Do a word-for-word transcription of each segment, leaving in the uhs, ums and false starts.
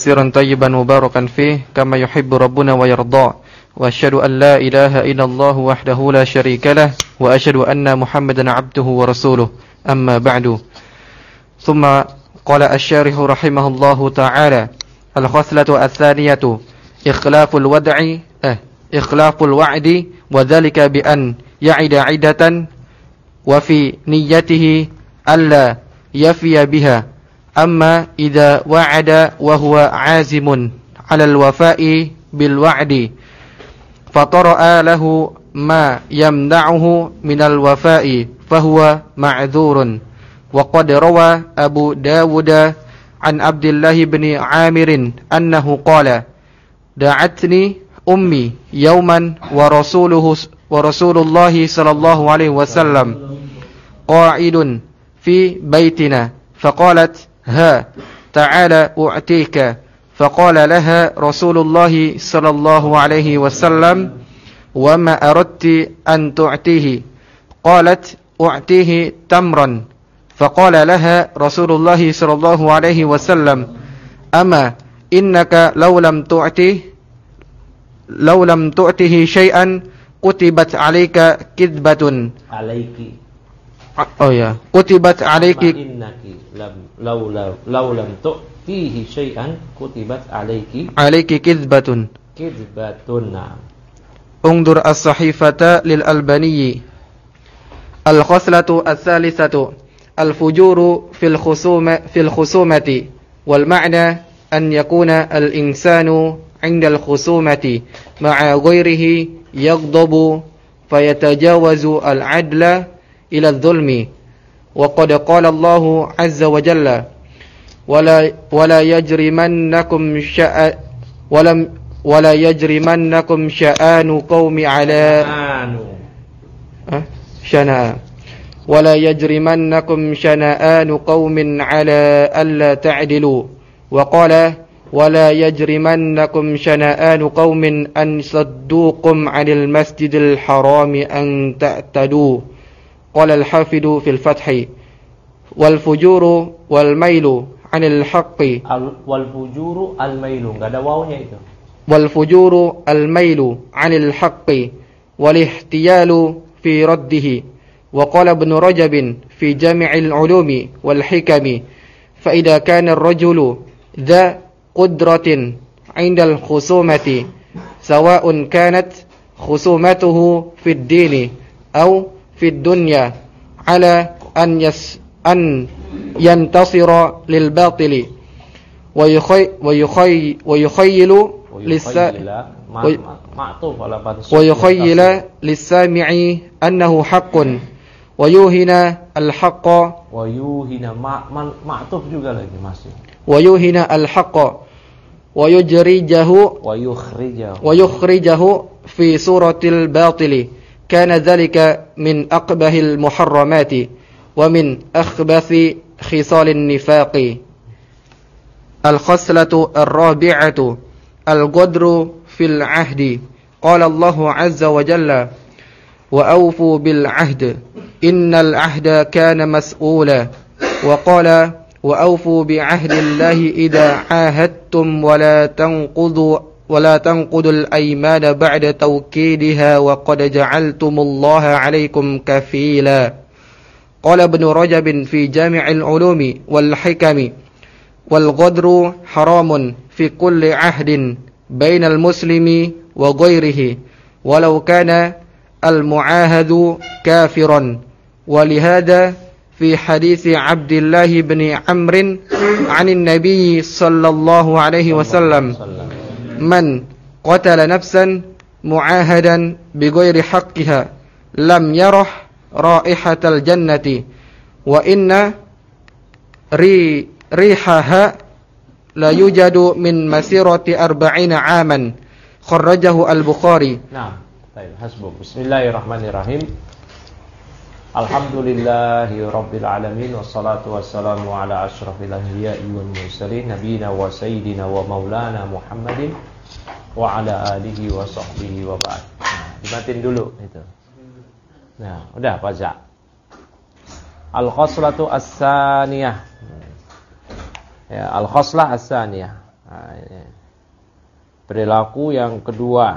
كثيرا طيبا مباركا فيه كما يحب ربنا ويرضى وأشهد أن لا إله إلا الله وحده لا شريك له وأشهد أن محمدا عبده ورسوله أما بعد ثم قال الشارح رحمه الله تعالى الخصلة الثانية إخلاف الودع eh, إخلاف الوعد وذلك بأن يعد عدة وفي نيته ألا يفي بها أما إذا وعد وهو عازم على الوفاء بالوعد فطرأ له ما يمنعه من الوفاء فهو معذور وقد روى أبو داود عن عبد الله بن عامر أنه قال دعتني أمي يوما ورسوله ورسول الله صلى الله عليه وسلم قاعد في بيتنا فقالت ها تعالى أعطيك فقال لها رسول الله صلى الله عليه وسلم وما أردت أن تعطيه قالت أعطيه تمرا فقال لها رسول الله صلى الله عليه وسلم أما إنك لو لم تعطيه لو لم تعطيه شيئا كتبت عليك كذبة عليك oh ya kutibat alaiki innaki lam law law lam tu'tihi syai'an kutibat alaiki alaiki kizbatun kizbatun undur as-sahifata lil albani al-khoslatu ats-tsalitsatu al-fujuru fil khusuma fil khusumati wal ma'na an yakuna al-insanu 'inda al-khusumati ma'a ghairihi yaghdabu fayatajawazu al-'adla إلى الظلم وقد قال الله عز وجل ولا ولا يجرمنكم شأن ولم ولا يجرمنكم شآن قوم على شنآن ولا يجرمنكم شنآن قوم على ألا تعدلوا وقال ولا يجرمنكم شنآن قوم أن صدوكم عن المسجد الحرام أن تعتدوا قال الحافظ في الفتح والفجور والميل عن الحق والفجور الميل enggak ada wawunya itu والفجور الميل عن الحق والاحتيال في رده وقال ابن رجب في جامع العلوم والحكم فإذا كان الرجل ذا قدرة عند الخصومة سواء كانت خصومته في الدين أو في الدنيا على أن يس أن ينتصر للباطل ويخي ويخي ويخيل للسا ويخيل للسامع أنه حق ويوهن الحق ويوهن معطوف juga lagi masih ويوهن الحق ويجرجه ويخرجه ويخرجه في صورة الباطل كان ذلك من أقبح المحرمات ومن أخبث خصال النفاق الخصلة الرابعة الغدر في العهد قال الله عز وجل وأوفوا بالعهد إن العهد كان مسؤولا وقال وأوفوا بعهد الله إذا عاهدتم ولا تنقضوا ولا تنقضوا الأيمان بعد توكيدها وقد جعلتم الله عليكم كفيلا قال ابن رجب في جامع العلوم والحكم والغدر حرام في كل عهد بين المسلم وغيره ولو كان المعاهد كافرا ولهذا في حديث عبد الله بن عمرو عن النبي صلى الله عليه وسلم من قتل نفسا معاهدا بغير حقها لم يرح رائحة الجنة وإن ري ريحها لا يوجد من مسيرة أربعين عاما خرجه البخاري. نعم طيب حسبك. بسم الله الرحمن الرحيم. Alhamdulillahi Rabbil Alamin. Wassalatu wassalamu ala ashrafil anbiya'i wal mursalin Nabina wa sayyidina wa maulana Muhammadin wa ala alihi wa sahbihi wa ba'd. Nah, dimatiin dulu itu. Nah, udah baca. Al-khoslatu as-saniyah. Ya, al-khoslah as-saniyah. Nah, ini. Perilaku yang kedua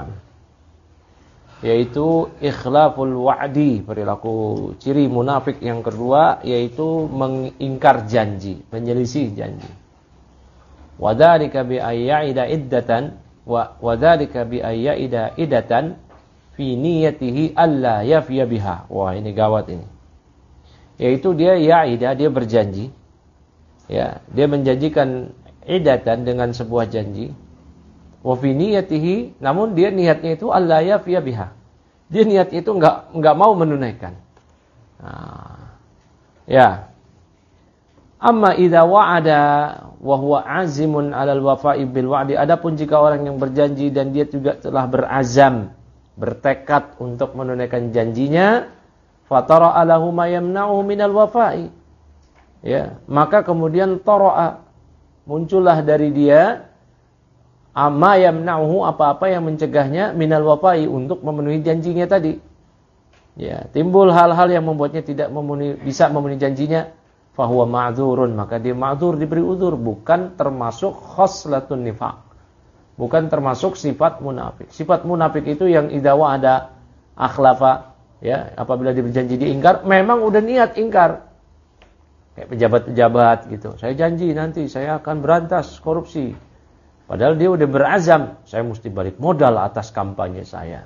yaitu ikhlaful wa'di, perilaku ciri munafik yang kedua yaitu mengingkar janji, menyelisih janji. Wadzalika bi ayyida iddatan wa wadzalika bi ayyida iddatan fi niyyatihi alla yafiya biha. Wah, ini gawat ini. Yaitu dia ya'ida, dia berjanji. Ya, dia menjanjikan idatan dengan sebuah janji. Wa fi niyyatihi, namun dia niatnya itu alla yafiya biha. Dia niatnya itu enggak enggak mau menunaikan. Nah, ya. Amma idza wa'ada wa huwa azimun 'alal wafa'i bil wa'di. Adapun jika orang yang berjanji dan dia juga telah berazam, bertekad untuk menunaikan janjinya, fatara alahu ma yamna'u minal wafa'i. Ya, maka kemudian tara'a, muncullah dari dia amma yamna'uhu, apa-apa yang mencegahnya minal wafa'i, untuk memenuhi janjinya tadi. Ya, timbul hal-hal yang membuatnya tidak memenuhi, bisa memenuhi janjinya, fahuwa ma'dzurun, maka dia ma'dzur, diberi uzur, bukan termasuk khoslatun nifaq, bukan termasuk sifat munafik. Sifat munafik itu yang idza wa'ada akhlafa, ya, apabila dia berjanji diingkar, memang udah niat ingkar. Kayak pejabat-pejabat gitu. Saya janji nanti saya akan berantas korupsi. Padahal dia udah berazam, saya mesti balik modal atas kampanye saya.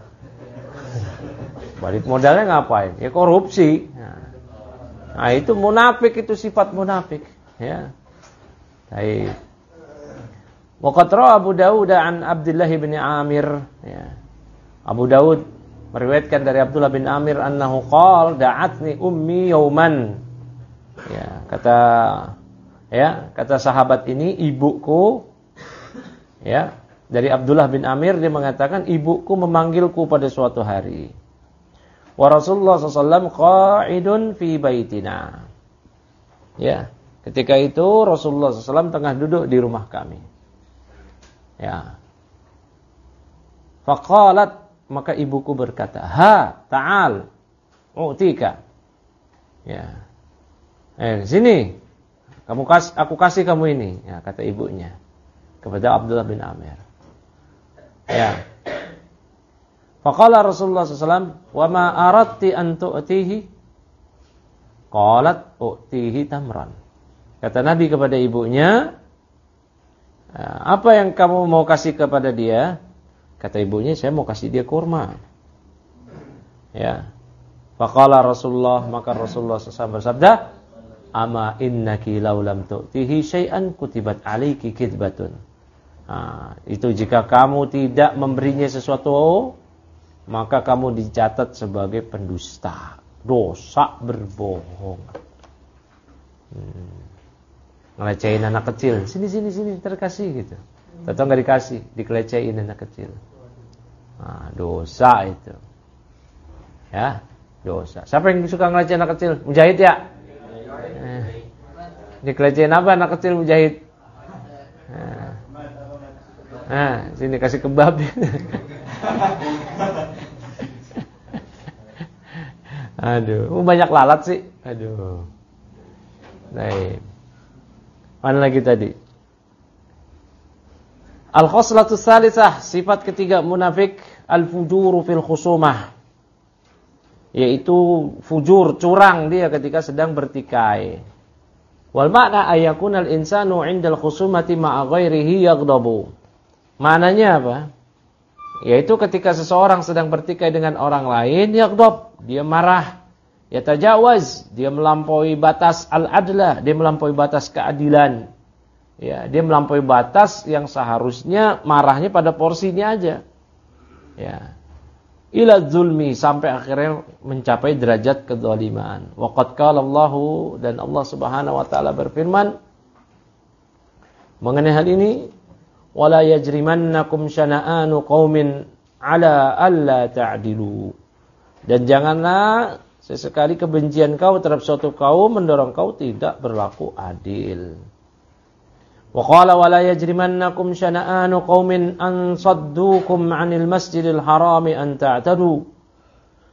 Balik modalnya ngapain? Ya korupsi. Nah, nah itu munafik, itu sifat munafik. Ya. Baik. Waqad rawa Abu Dawud an Abdullah bin Amir. Ya. Abu Dawud meriwayatkan dari Abdullah bin Amir annahu qala da'atni ummi yauman. Ya, kata ya, kata sahabat ini, ibuku, ya, dari Abdullah bin Amir, dia mengatakan ibuku memanggilku pada suatu hari. Wa Rasulullah sallallahu alaihi wasallam qa'idun fi baitina. Ya, ketika itu Rasulullah sallallahu alaihi wasallam tengah duduk di rumah kami. Ya. Faqalat, maka ibuku berkata, "Ha, ta'al, u'tika." Ya. Eh, sini. Kamu kasih, aku kasih kamu ini, ya, kata ibunya kepada Abdullah bin Amir. Ya. Faqala Rasulullah sallallahu alaihi wasallam, "Wa ma aradti an tu'tihi?" Qalat, "U'tihi tamran." Kata Nabi kepada ibunya, "Apa yang kamu mau kasih kepada dia?" Kata ibunya, "Saya mau kasih dia kurma." Ya. Faqala Rasulullah, maka Rasulullah sallallahu alaihi wasallam bersabda, "Ama innaki law lam tu'tihi syai'an kutibat 'alaiki kidbatun." Nah, itu jika kamu tidak memberinya sesuatu, maka kamu dicatat sebagai pendusta, dosa berbohong. Hmm. Ngelecehin anak kecil, sini sini sini terkasih gitu. Atau enggak dikasih, dikelecehin anak kecil. Nah, dosa itu. Ya, dosa. Siapa yang suka ngelecehin anak kecil? Mujahid ya? Eh, dikelecehin apa anak kecil Mujahid? Nah, nah sini kasih kebab. Aduh, banyak lalat sih. Aduh. Baik. Mana lagi tadi? Al-khoslatu tsalisah, sifat ketiga munafik, al-fujuru fil khusumah. Yaitu fujur, curang dia ketika sedang bertikai. Wal makna ayakunal insanu 'indal khusumati ma'a ghairihi yaghdabu. Maknanya apa? Yaitu ketika seseorang sedang bertikai dengan orang lain, yaghdab, dia marah. Yatajawaz, dia melampaui batas al-adla, dia melampaui batas keadilan. Ya, dia melampaui batas yang seharusnya marahnya pada porsinya aja. Ya. Ila zulmi, sampai akhirnya mencapai derajat kedzaliman. Wa qad qala Allahu, dan Allah Subhanahu wa taala berfirman mengenai hal ini, wala yajrimannakum syana'anu qaumin ala alla ta'dilu. Dan janganlah sesekali kebencian kau terhadap suatu kaum mendorong kau tidak berlaku adil. Wa qala wala yajrimannakum syana'anu qaumin an saddukum 'anil masjidil harami an ta'tadu.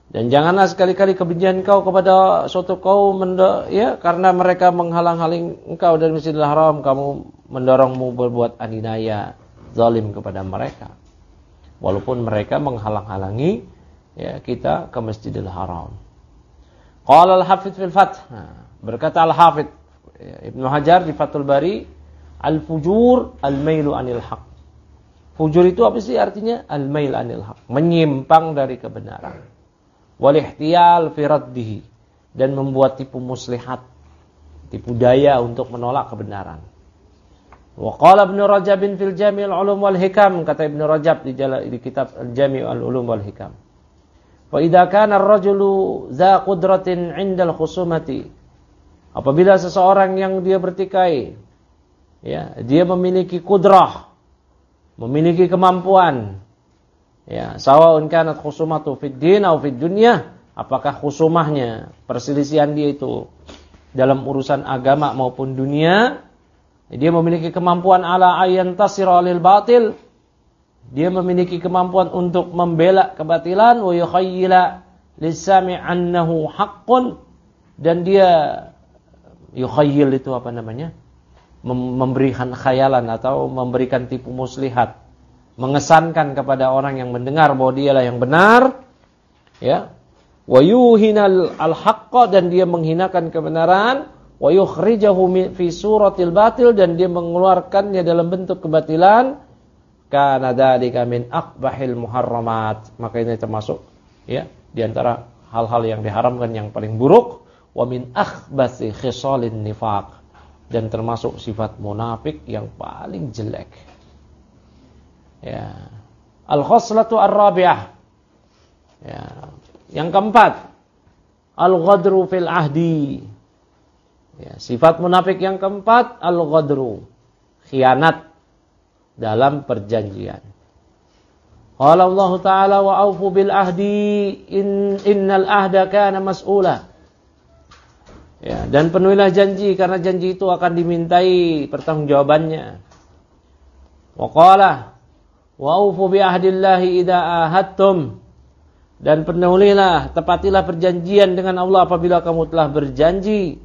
Dan janganlah sekali-kali kebencian kau kepada suatu kaum mendo- ya karena mereka menghalang-halangi engkau dari Masjidil Haram, kamu mendorongmu berbuat aniaya, zalim kepada mereka. Walaupun mereka menghalang-halangi ya kita ke Masjidil Haram. Qala al-Hafidz fil Fath. Nah, berkata al-Hafidz ya, Ibnu Hajar di Fathul Bari, al-fujur al-mailu anil haq. Fujur itu apa sih artinya? Al-mail anil haq, menyimpang dari kebenaran. Wal ihtiyal fi raddihi, dan membuat tipu muslihat, tipu daya untuk menolak kebenaran. Wa qala Ibnu Rajab fil Jami' al-Ulum wal Hikam, kata Ibnu Rajab di, di kitab Al-Jami' al-Ulum wal Hikam. Fa idza kana ar-rajulu dza qudratin 'inda al-khusumati, apabila seseorang yang dia bertikai ya, dia memiliki kudrah, memiliki kemampuan, ya, sawaun kanat khusumatu fid din aw fid dunya, apakah khusumahnya, perselisihan dia itu dalam urusan agama maupun dunia, dia memiliki kemampuan ala ayyan tasira lil batil, dia memiliki kemampuan untuk membela kebatilan, wa yukhayyila lis-sami' annahu haqqun, dan dia yukhayyil itu apa namanya? memberikan khayalan atau memberikan tipu muslihat, mengesankan kepada orang yang mendengar bahwa dialah yang benar, ya, wa yuhinal al-haqqa, dan dia menghinakan kebenaran, wa yukhrijahu fi suratil batil, dan dia mengeluarkannya dalam bentuk kebatilan, kana dzalika min aqbahil muharramat, maka ini termasuk ya di antara hal-hal yang diharamkan yang paling buruk, wa min akhbathi khisalin nifaq, dan termasuk sifat munafik yang paling jelek. Ya. Al-khoslatu ar-rabi'ah. Ya. Yang keempat, al-ghadru fil ahdi. Ya, sifat munafik yang keempat, al-ghadru, khianat dalam perjanjian. Qala Allah Ta'ala wa aufu bil ahdi in, innal ahda kana mas'ula. Ya, dan penuhilah janji, karena janji itu akan dimintai pertanggungjawabannya. Wa qala wa aufu bi ahdillahi idza ahadtum, dan penuhilah, tepatilah perjanjian dengan Allah apabila kamu telah berjanji.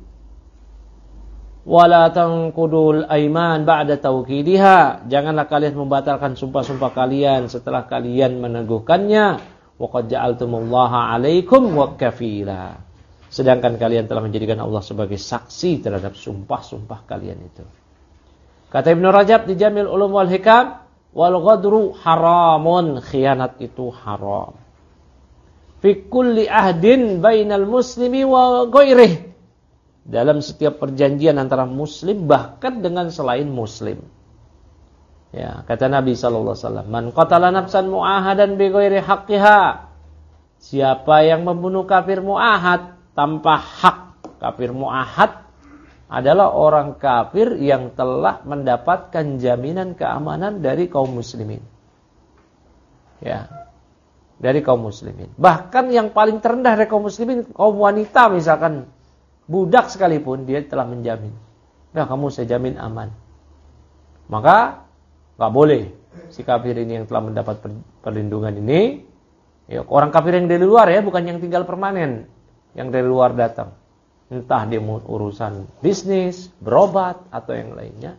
Wala tanqudul aiman ba'da tawkidiha, janganlah kalian membatalkan sumpah-sumpah kalian setelah kalian meneguhkannya. Wa qad ja'altumullaha 'alaikum wakafila, sedangkan kalian telah menjadikan Allah sebagai saksi terhadap sumpah-sumpah kalian itu. Kata Ibnu Rajab di Jamil Ulum wal Hikam, wal ghadru haramun, khianat itu haram. Fi kulli ahdin bainal muslimi wa ghairihi, dalam setiap perjanjian antara muslim bahkan dengan selain muslim. Ya, kata Nabi sallallahu alaihi wasallam, man qatala nafsan mu'ahadan bi ghairi haqqiha, siapa yang membunuh kafir mu'ahad tanpa hak. Kafir mu'ahad adalah orang kafir yang telah mendapatkan jaminan keamanan dari kaum muslimin. Ya, dari kaum muslimin. Bahkan yang paling terendah dari kaum muslimin, kaum wanita misalkan, budak sekalipun, dia telah menjamin. Nah, kamu saya jamin aman. Maka nggak boleh si kafir ini yang telah mendapat perlindungan ini, ya, orang kafir yang dari luar ya, bukan yang tinggal permanen, yang dari luar datang. Entah dia mau urusan bisnis, berobat, atau yang lainnya.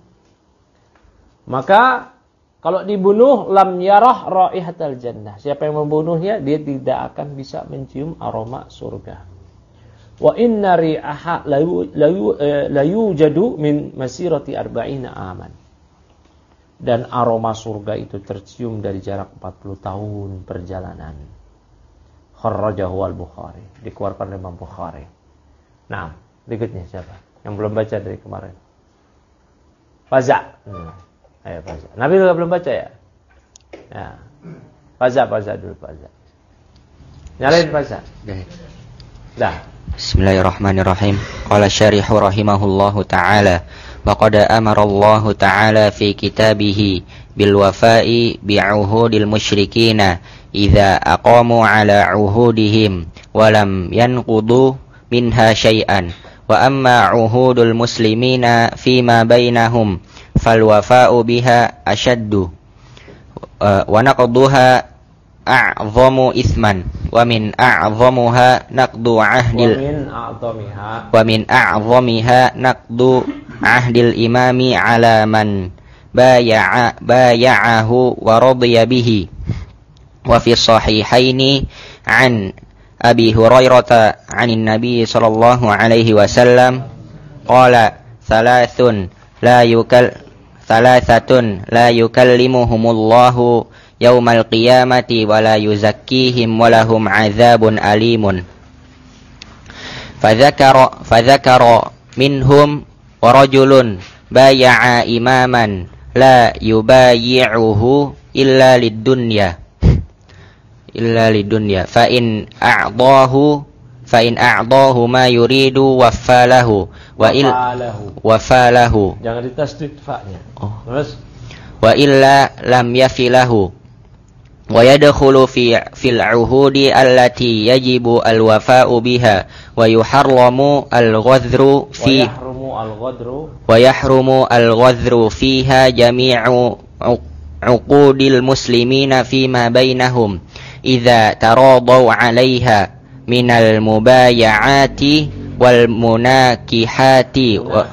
Maka kalau dibunuh, lam yarah raihatal jannah. Siapa yang membunuhnya, dia tidak akan bisa mencium aroma surga. Wa inna ri'aha la yujadu min masirati arba'ina aman. Dan aroma surga itu tercium dari jarak empat puluh tahun perjalanan. Kharrajahu al-Bukhari, dikeluarkan oleh Imam Bukhari. Nah, berikutnya siapa? Yang belum baca dari kemarin. Faza. Hmm. Ayo Faza. Nabi juga belum baca ya? Ya. Faza, Faza dulu Faza. Nyalain Faza. Dah. Bismillahirrahmanirrahim. Qala syarihu rahimahullahu ta'ala, wa qad amara Allah ta'ala fi kitabih bil wafa'i bi'uhudil musyrikina idza aqamu ala 'uhudihim wa lam yanqudu minha syai'an, wa amma 'uhudul muslimina fima bainahum fal wafa'u biha ashaddu wa naqduha a'zamu ithman wa min a'zamuha naqdu ahdil wa min a'zamiha wa min a'zamiha naqdu ahdil imami ala man baya'a baya'ahu wa radiya bihi. Wa fi sahihaini an Abi Hurairah 'anil Nabi sallallahu alaihi wasallam qala thalathun la yukal thalathatun la yukallimuhumullahu yaumal qiyamati wa la yuzakkihim wa lahum 'adzabun alimun. Fadzakara fadzakara minhum wa rajulun baya'a imaman la yubayyi'uhu illa lid-dunya illa lidunya fa in a'dahu fa in a'dahu ma yuridu wafalahu wa il wafalahu jangan ditasdid fa-nya. Oh. Terus wa illa lam yafilahu wa yadkhulu fi fil uhudi allati yajibu al wafa'u biha wa yuharramu al ghadru fi wa yahrumu al ghadru wa yahrumu al ghadru fiha jami'u uqudil muslimina fima bainahum idza taradaw 'alaiha minal mubaya'ati wal munakihati wa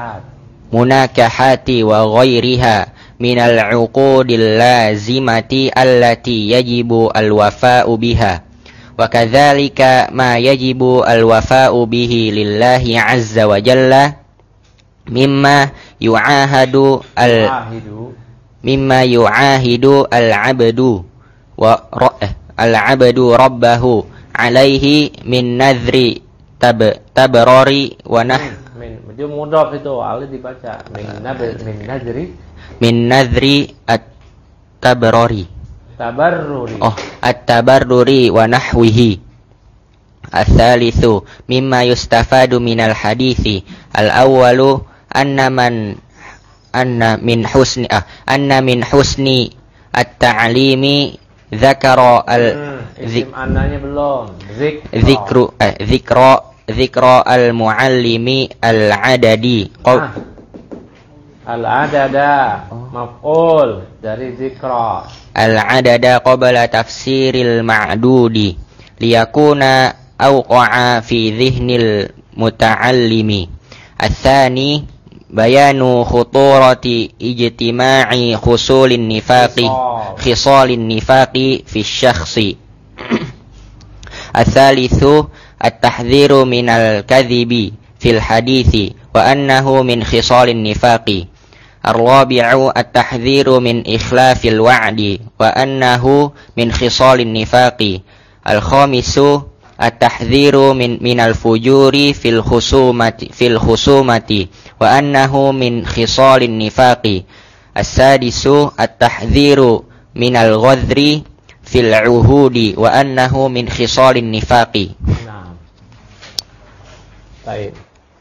munakahati wa ghairiha minal 'uqudil lazimati allati yajibu al wafa'u biha wa kadzalika ma yajibu al wafa'u bihi lillahi 'azza wa jalla mimma yu'ahadu al mimma yu'ahidu al 'abdu wa ra'ah al-'abdu rabbahu alaihi min nadhri tab tabarari wa nah min itu mudhaf itu alif dibaca min nadhri min nadhri min nadhri at-tabarari tabarruri oh at-tabarruri wa nahwihi. Ats-tsalitsu mimma yustafadu minal hadithi al-awwalu anna man anna min husni ah anna min husni at-ta'limi Zakara al isim annanya belum zikru eh, zikra zikra al muallimi al adadi ah. al adada oh. maf'ul dari zikra al adada qabla tafsiril ma'dudi liyakuna awqa'a fi dhihnil muta'allimi. Ats-tsani bayanu khuturati ijtima'i khusulin nifaqi khisalin nifaqi fi syakhsi. Ats-tsalitsu at-tahdhiru minal kadhibi fil hadithi wa annahu min khisalin nifaqi. Ar-rabi'u at-tahdhiru min ikhlafil wa'di wa annahu min khisalin nifaqi. Al-khamisu at-tahdhiru min minal fujuri fil khusumati fil khusumati wa annahu min khisalin nifaqi. As-sadisu at-tahdhiru minal ghadri fil uhudi wa annahu min khisalin nifaqi. Nah. Baik.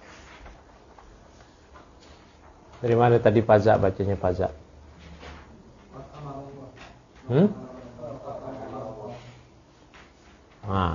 Dari mana tadi Faza bacanya Faza? Hmm? Nah.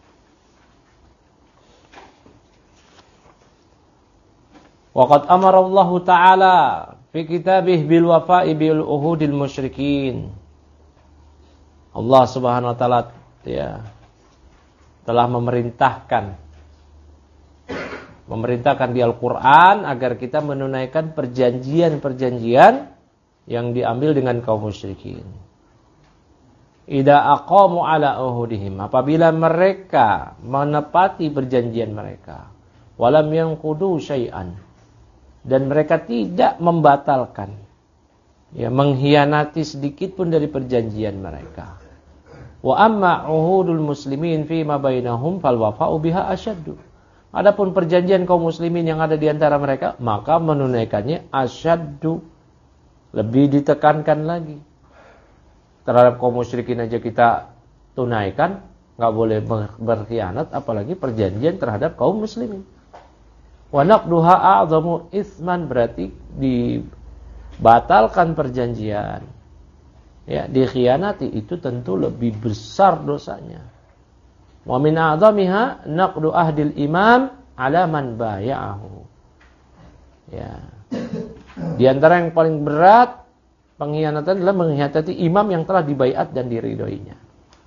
Waqad amara Allah Ta'ala fi kitabih bil wafa'i bil uhudil musyrikin. Allah Subhanahu wa taala ya telah memerintahkan memerintahkan di Al-Qur'an agar kita menunaikan perjanjian-perjanjian yang diambil dengan kaum musyrikin. Idza aqamu ala uhudihim, apabila mereka menepati perjanjian mereka, walam yanqudu syai'an, dan mereka tidak membatalkan, ya, mengkhianati sedikit pun dari perjanjian mereka. Wa amma uhudul muslimin fi ma bainahum fal wafa'u biha asyaddu. Adapun perjanjian kaum muslimin yang ada di antara mereka, maka menunaikannya asyaddu, lebih ditekankan lagi. Terhadap kaum musyrikin aja kita tunaikan, enggak boleh berkhianat, apalagi perjanjian terhadap kaum muslimin. Wa naqduha a'zamu isman, berarti dibatalkan perjanjian, ya, dikhianati itu tentu lebih besar dosanya. Wa min a'zamiha naqdu ahdil imam ala man baya'ahu. Ya. Di antara yang paling berat pengkhianatan adalah mengkhianati imam yang telah dibaiat dan diridhoinya.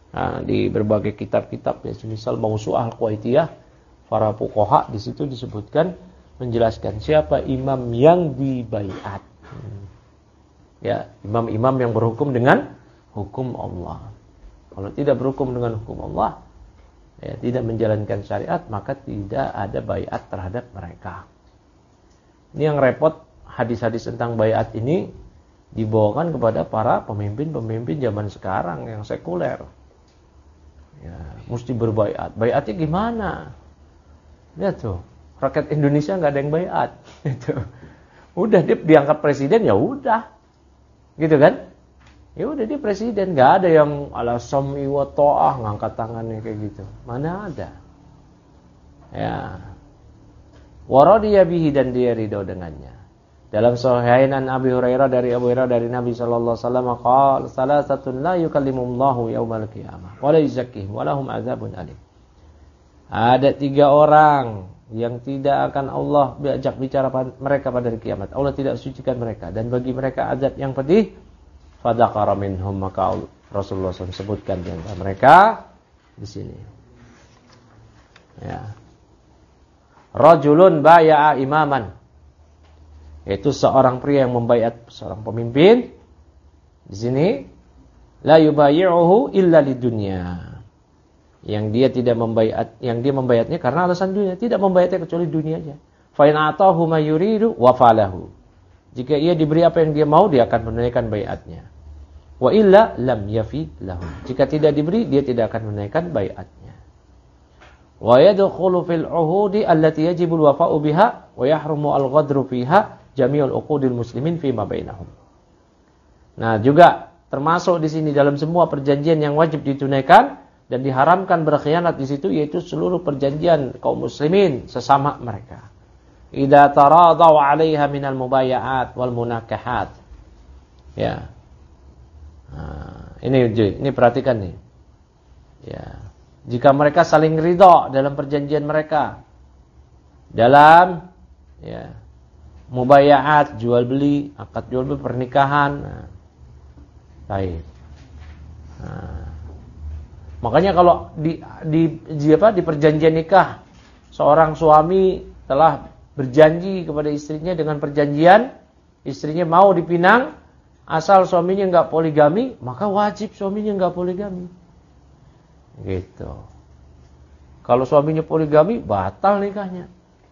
Nah, di berbagai kitab-kitab ya, misal Mausu'ah Al-Quwaitiyah, para fuqaha di situ disebutkan menjelaskan siapa imam yang dibaiat. Hmm. Ya, imam-imam yang berhukum dengan hukum Allah. Kalau tidak berhukum dengan hukum Allah, ya, tidak menjalankan syariat, maka tidak ada baiat terhadap mereka. Ini yang repot, hadis-hadis tentang baiat ini dibawakan kepada para pemimpin-pemimpin zaman sekarang yang sekuler. Ya, mesti berbaiat. Baiatnya gimana? Lihat tuh, rakyat Indonesia nggak ada yang baiat. Gitu. Udah dia diangkat presiden ya udah, gitu kan? Ya udah dia presiden, nggak ada yang ala sam'i wa ta'ah ngangkat tangannya kayak gitu. Mana ada? Ya. Waradiya bihi, dan dia ridho dengannya. Dalam Sahihain Abi Hurairah dari Abu Hurairah dari Nabi sallallahu alaihi wasallam qala salasatun la yukallimullahu yaumal qiyamah wa la yuzakkihim wa lahum adzabun alim. Ada tiga orang yang tidak akan Allah ajak bicara mereka pada hari kiamat. Allah tidak sucikan mereka dan bagi mereka azab yang pedih. Fadzakara minhum, maka Rasulullah shallallahu alaihi wasallam sebutkan di antara mereka di sini. Ya. Rajulun baya'a imaman, yaitu seorang pria yang membaiat seorang pemimpin. Di sini la yubayyi'uhu illa lidunya. Yang dia tidak membaiat, yang dia membaiatnya karena alasan dunia, tidak membaiatnya kecuali dunia aja. Fa in atahu ma yuridu wa falahu. Jika ia diberi apa yang dia mau, dia akan menunaikan baiatnya. Wa illa lam yafi lahu. Jika tidak diberi, dia tidak akan menunaikan baiatnya. Wa yadkhulu fil 'uhudi allati yajibu al-wafa'u biha wa yahrumu al-ghadru fiha jami'ul 'uqudil muslimin fi ma bainahum. Nah, juga termasuk di sini dalam semua perjanjian yang wajib ditunaikan dan diharamkan berkhianat di situ, yaitu seluruh perjanjian kaum muslimin sesama mereka. Idza taradaw 'alaiha minal mubaya'at wal munakahat. Ya. Nah, ini ini perhatikan nih. Ya. Jika mereka saling ridha dalam perjanjian mereka, dalam ya mubaya'at, jual beli, akad jual beli, pernikahan. Nah, baik. Nah, makanya kalau di di, di apa di perjanjian nikah, seorang suami telah berjanji kepada istrinya dengan perjanjian istrinya mau dipinang asal suaminya enggak poligami, maka wajib suaminya enggak poligami. Gitu. Kalau suaminya poligami, batal nikahnya.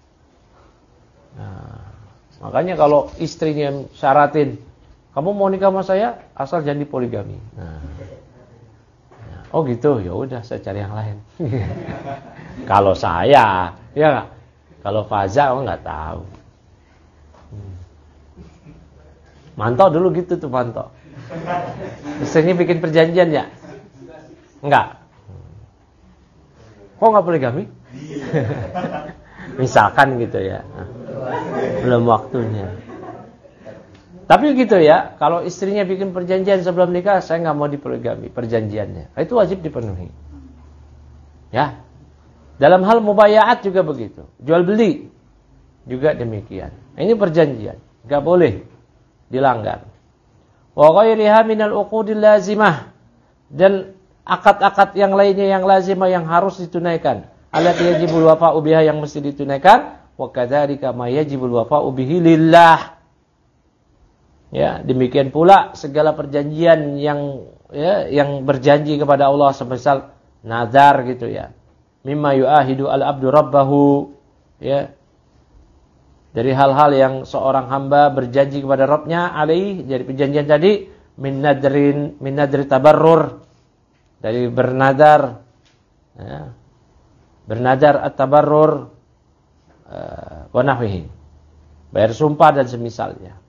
Nah, makanya kalau istrinya syaratin, kamu mau nikah sama saya asal jangan dipoligami. Nah, oh gitu, ya udah saya cari yang lain. Kalau saya, ya nggak. Kalau Faza, aku nggak tahu. Hmm. Manto dulu gitu tuh Manto. Istrinya bikin perjanjian ya? Enggak. Kok nggak poligami? Misalkan gitu ya. Nah, belum waktunya. Tapi gitu ya, kalau istrinya bikin perjanjian sebelum nikah, saya nggak mau dipoligami, perjanjiannya, itu wajib dipenuhi. Ya, dalam hal mubaya'at juga begitu, jual beli juga demikian. Ini perjanjian, nggak boleh dilanggar. Wa ghairiha minal uqudil lazimah, dan akad-akad yang lainnya yang lazimah yang harus ditunaikan. Allati yajibul wafa'u biha, yang mesti ditunaikan. Wa kadzalika ma yajibul wafa'u bihi lillah. Ya, demikian pula segala perjanjian yang ya, yang berjanji kepada Allah, semisal nazar gitu ya. Mimma yu'ahidu al-abdu rabbahu, ya. Dari hal-hal yang seorang hamba berjanji kepada Rabbnya alaih, jadi perjanjian tadi min nadrin min nadri tabarrur, dari bernadar, ya. Bernadar at-tabarrur uh, wa nahwihi, bayar sumpah dan semisalnya.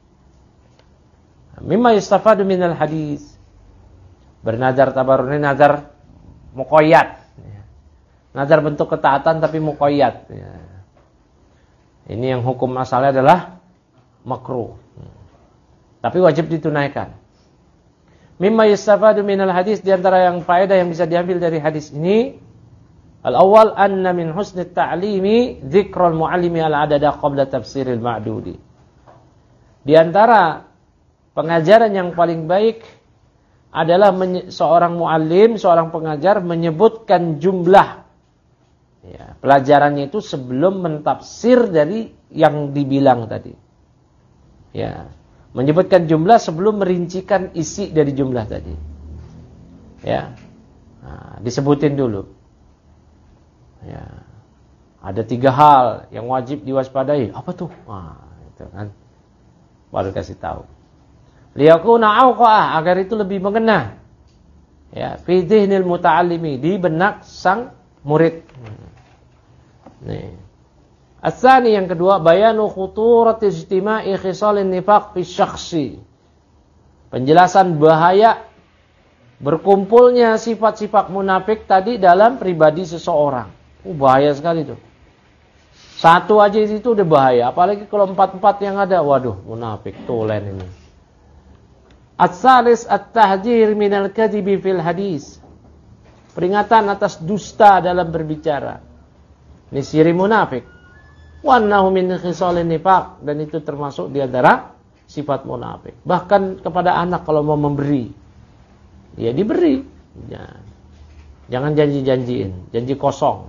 Mimma yustafadu minal hadis, bernadar tabarrur ini nazar muqayyad, nazar bentuk ketaatan tapi muqayyad. Ini yang hukum asalnya adalah makruh, tapi wajib ditunaikan. Mimma yustafadu minal hadis, di antara yang faedah yang bisa diambil dari hadis ini, al-awwal anna min husnit ta'limi dzikrul muallimi al-adada qabla tafsiril ma'dudi. Di antara pengajaran yang paling baik adalah menye- seorang muallim, seorang pengajar menyebutkan jumlah ya, pelajarannya itu sebelum mentafsir dari yang dibilang tadi. Ya, menyebutkan jumlah sebelum merincikan isi dari jumlah tadi. Ya, nah, disebutin dulu. Ya, ada tiga hal yang wajib diwaspadai. Apa tuh? Nah, itu kan. Baru kasih tahu. Liyakuna awqa'ah, agar itu lebih mengena. Ya, fi dhihnil muta'allimi, di benak sang murid. Nih. As-tsani, yang kedua, bayanu khuturati ijtima'i khisalin nifaq fi syakhsi. Penjelasan bahaya berkumpulnya sifat-sifat munafik tadi dalam pribadi seseorang. Oh, bahaya sekali tuh. Satu aja itu udah bahaya, apalagi kalau empat-empat yang ada, waduh, munafik tulen ini. At-tsalis at-tahdzir minal kadhibi fil hadis. Peringatan atas dusta dalam berbicara. Ini ciri munafik. Wa annahu min khisalin nifaq, dan itu termasuk di antara sifat munafik. Bahkan kepada anak kalau mau memberi, ya diberi. Ya. Jangan janji-janjiin, janji kosong.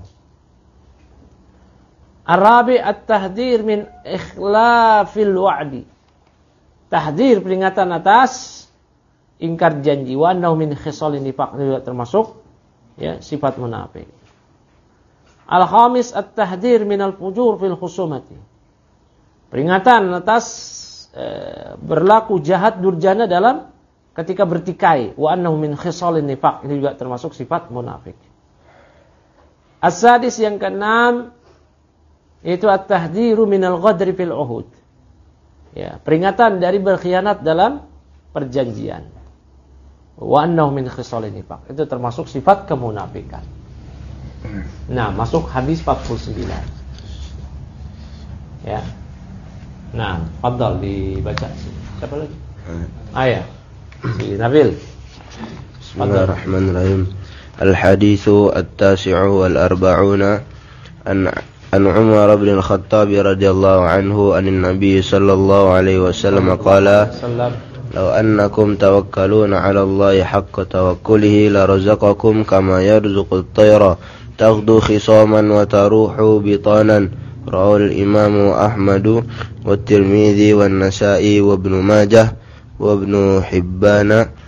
Ar-rabi at-tahdzir min ikhlafil wa'di. Tahdzir, peringatan atas ingkar janji. Wa annahu min khisalin nifaq, juga termasuk ya sifat munafik. Al-khamis at-tahdzir min al-fujur fil khusumati. Peringatan atas eh, berlaku jahat durjana dalam ketika bertikai. Wa annahu min khisalin nifaq, ini juga termasuk sifat munafik. As-sadis, yang keenam, yaitu at-tahdziru min al-ghadri fil uhud. Ya, peringatan dari berkhianat dalam perjanjian. Wa annahu min khisalin nifaq, itu termasuk sifat kemunafikan. Nah, masuk hadis empat puluh sembilan. Ya. Nah, fadhal dibaca. Siapa lagi? Ayah. Si Nabil. Bismillahirrahmanirrahim. Al-haditsu at-tasi'u wal arba'una an عن عمر بن الخطاب رضي الله عنه عن النبي صلى الله عليه وسلم قال لو أنكم توكلون على الله حق توكله لرزقكم كما يرزق الطير تغدو خصاما وتروح بطانا. رواه الإمام أحمد والترمذي والنسائي وابن ماجه وابن حبان